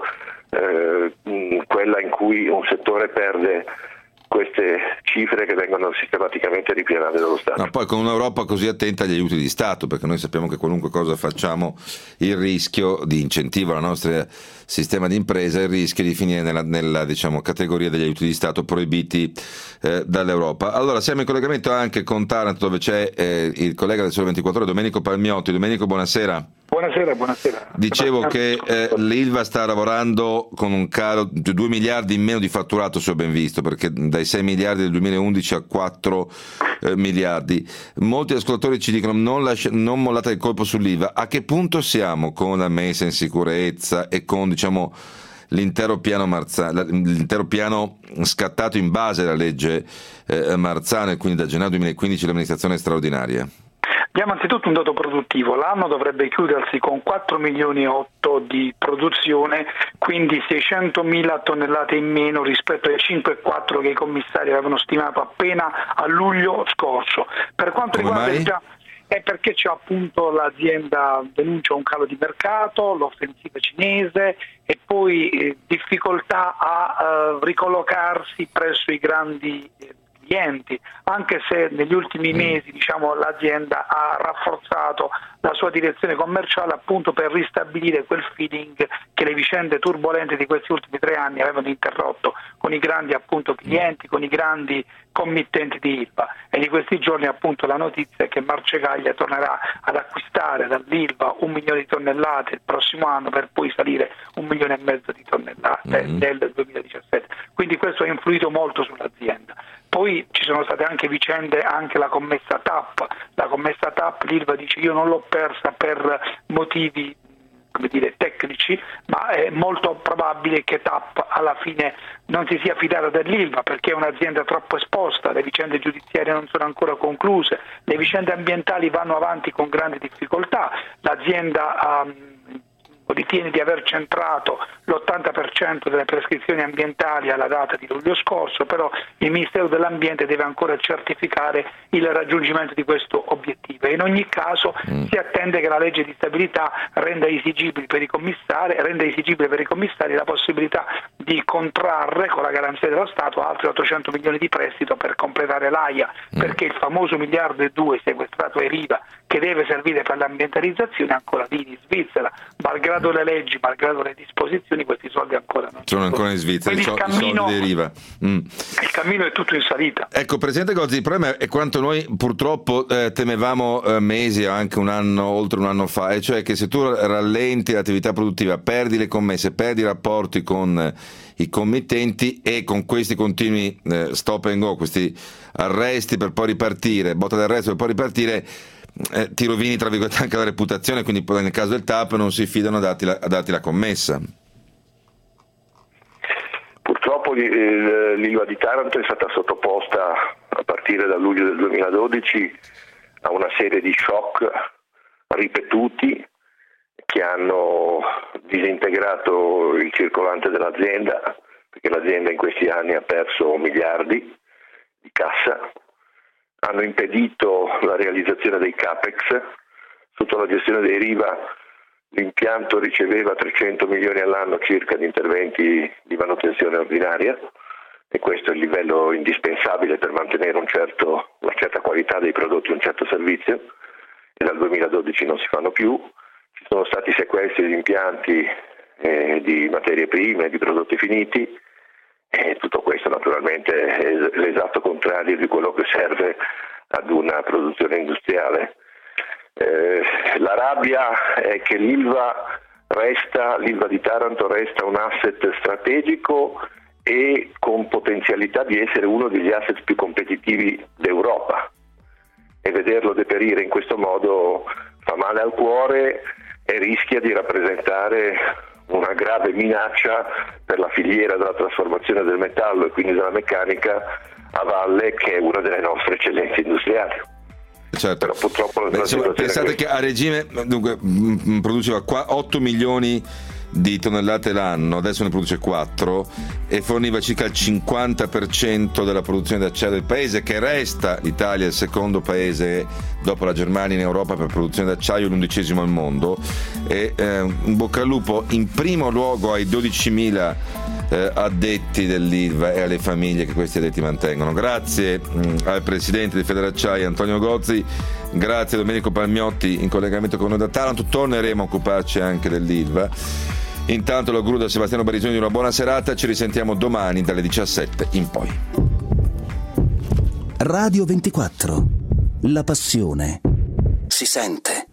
[SPEAKER 17] eh, quella in cui un settore perde queste cifre che vengono sistematicamente ripianate dallo Stato?
[SPEAKER 2] No, poi con un'Europa così attenta agli aiuti di Stato, perché noi sappiamo che qualunque cosa facciamo, il rischio di incentivo al nostro sistema di impresa, il rischio di finire nella, nella diciamo, categoria degli aiuti di Stato proibiti eh, dall'Europa. Allora siamo in collegamento anche con Taranto, dove c'è eh, il collega del Sole ventiquattro Ore, Domenico Palmiotti. Domenico, buonasera.
[SPEAKER 18] Buonasera, buonasera.
[SPEAKER 2] Dicevo che eh, l'Ilva sta lavorando con un calo di due miliardi in meno di fatturato, se ho ben visto, perché dai sei miliardi del duemilaundici a quattro eh, miliardi. Molti ascoltatori ci dicono non, lascia, non mollate il colpo sull'Ilva. A che punto siamo con la messa in sicurezza e con diciamo l'intero piano Marzano, l'intero piano scattato in base alla legge eh, Marzano, e quindi da gennaio duemilaquindici l'amministrazione straordinaria?
[SPEAKER 18] Abbiamo anzitutto un dato produttivo, l'anno dovrebbe chiudersi con quattro milioni e otto di produzione, quindi seicentomila tonnellate in meno rispetto ai cinque virgola quattro che i commissari avevano stimato appena a luglio scorso. Per quanto
[SPEAKER 2] Come
[SPEAKER 18] riguarda
[SPEAKER 2] mai?
[SPEAKER 18] il piano è perché c'è appunto l'azienda denuncia un calo di mercato, l'offensiva cinese e poi eh, difficoltà a eh, ricollocarsi presso i grandi eh, clienti, anche se negli ultimi mesi diciamo, l'azienda ha rafforzato la sua direzione commerciale appunto per ristabilire quel feeling che le vicende turbolente di questi ultimi tre anni avevano interrotto con i grandi appunto clienti, con i grandi committenti di Ilva. E di questi giorni appunto la notizia è che Marcegaglia tornerà ad acquistare dall'Ilva un milione di tonnellate il prossimo anno per poi salire un milione e mezzo di tonnellate mm-hmm. nel duemiladiciassette. Quindi questo ha influito molto sull'azienda. Poi ci sono state anche vicende, anche la commessa T A P, la commessa T A P l'Ilva dice io non l'ho persa per motivi come dire, tecnici, ma è molto probabile che T A P alla fine non si sia fidata dell'Ilva perché è un'azienda troppo esposta, le vicende giudiziarie non sono ancora concluse, le vicende ambientali vanno avanti con grandi difficoltà, l'azienda um, ritiene di aver centrato l'ottanta per cento delle prescrizioni ambientali alla data di luglio scorso, però il Ministero dell'Ambiente deve ancora certificare il raggiungimento di questo obiettivo. In ogni caso mm. si attende che la legge di stabilità renda esigibile per i commissari, renda esigibile per i commissari la possibilità di contrarre con la garanzia dello Stato altri ottocento milioni di prestito per completare l'A I A, mm. perché il famoso miliardo e due sequestrato ai Riva che deve servire per l'ambientalizzazione ancora lì in Svizzera, malgrado le leggi, malgrado le disposizioni, questi soldi ancora non
[SPEAKER 2] sono ancora in Svizzera, i, so,
[SPEAKER 18] cammino,
[SPEAKER 2] i soldi deriva. Mm.
[SPEAKER 18] Il cammino è tutto in salita.
[SPEAKER 2] Ecco, Presidente Gozzi, il problema è quanto noi purtroppo eh, temevamo eh, mesi, anche un anno, oltre un anno fa, e cioè che se tu rallenti l'attività produttiva, perdi le commesse, perdi i rapporti con eh, i committenti e con questi continui eh, stop and go, questi arresti per poi ripartire, botta d'arresto per poi ripartire, Eh, ti rovini tra virgolette anche la reputazione, quindi poi nel caso del T A P non si fidano a darti la, a darti la commessa.
[SPEAKER 17] Purtroppo l'Ilva di Taranto è stata sottoposta a partire da luglio del duemiladodici a una serie di shock ripetuti che hanno disintegrato il circolante dell'azienda, perché l'azienda in questi anni ha perso miliardi di cassa, hanno impedito la realizzazione dei capex. Sotto la gestione dei Riva l'impianto riceveva trecento milioni all'anno circa di interventi di manutenzione ordinaria e questo è il livello indispensabile per mantenere un certo, una certa qualità dei prodotti, un certo servizio, e dal duemiladodici non si fanno più. Ci sono stati sequestri di impianti, eh, di materie prime, di prodotti finiti. E tutto questo naturalmente è l'esatto contrario di quello che serve ad una produzione industriale. Eh, la rabbia è che l'Ilva resta, l'Ilva di Taranto resta un asset strategico e con potenzialità di essere uno degli asset più competitivi d'Europa, e vederlo deperire in questo modo fa male al cuore e rischia di rappresentare una grave minaccia per la filiera della trasformazione del metallo e quindi della meccanica a valle, che è una delle nostre eccellenze industriali.
[SPEAKER 2] Certo.
[SPEAKER 17] Però purtroppo
[SPEAKER 2] Beh, insomma, pensate che a regime dunque mh, produceva otto milioni di tonnellate l'anno, adesso ne produce quattro e forniva circa il cinquanta per cento della produzione d'acciaio del paese, che resta l'Italia il secondo paese dopo la Germania in Europa per produzione d'acciaio, l'undicesimo al mondo. E eh, un bocca al lupo in primo luogo ai dodicimila eh, addetti dell'Ilva e alle famiglie che questi addetti mantengono. Grazie mh, al presidente di Federacciaia Antonio Gozzi, grazie a Domenico Palmiotti in collegamento con noi da Taranto. Torneremo a occuparci anche dell'Ilva. Intanto l'auguro da Sebastiano Barisoni di una buona serata, ci risentiamo domani dalle diciassette in poi.
[SPEAKER 1] Radio ventiquattro, la passione si sente.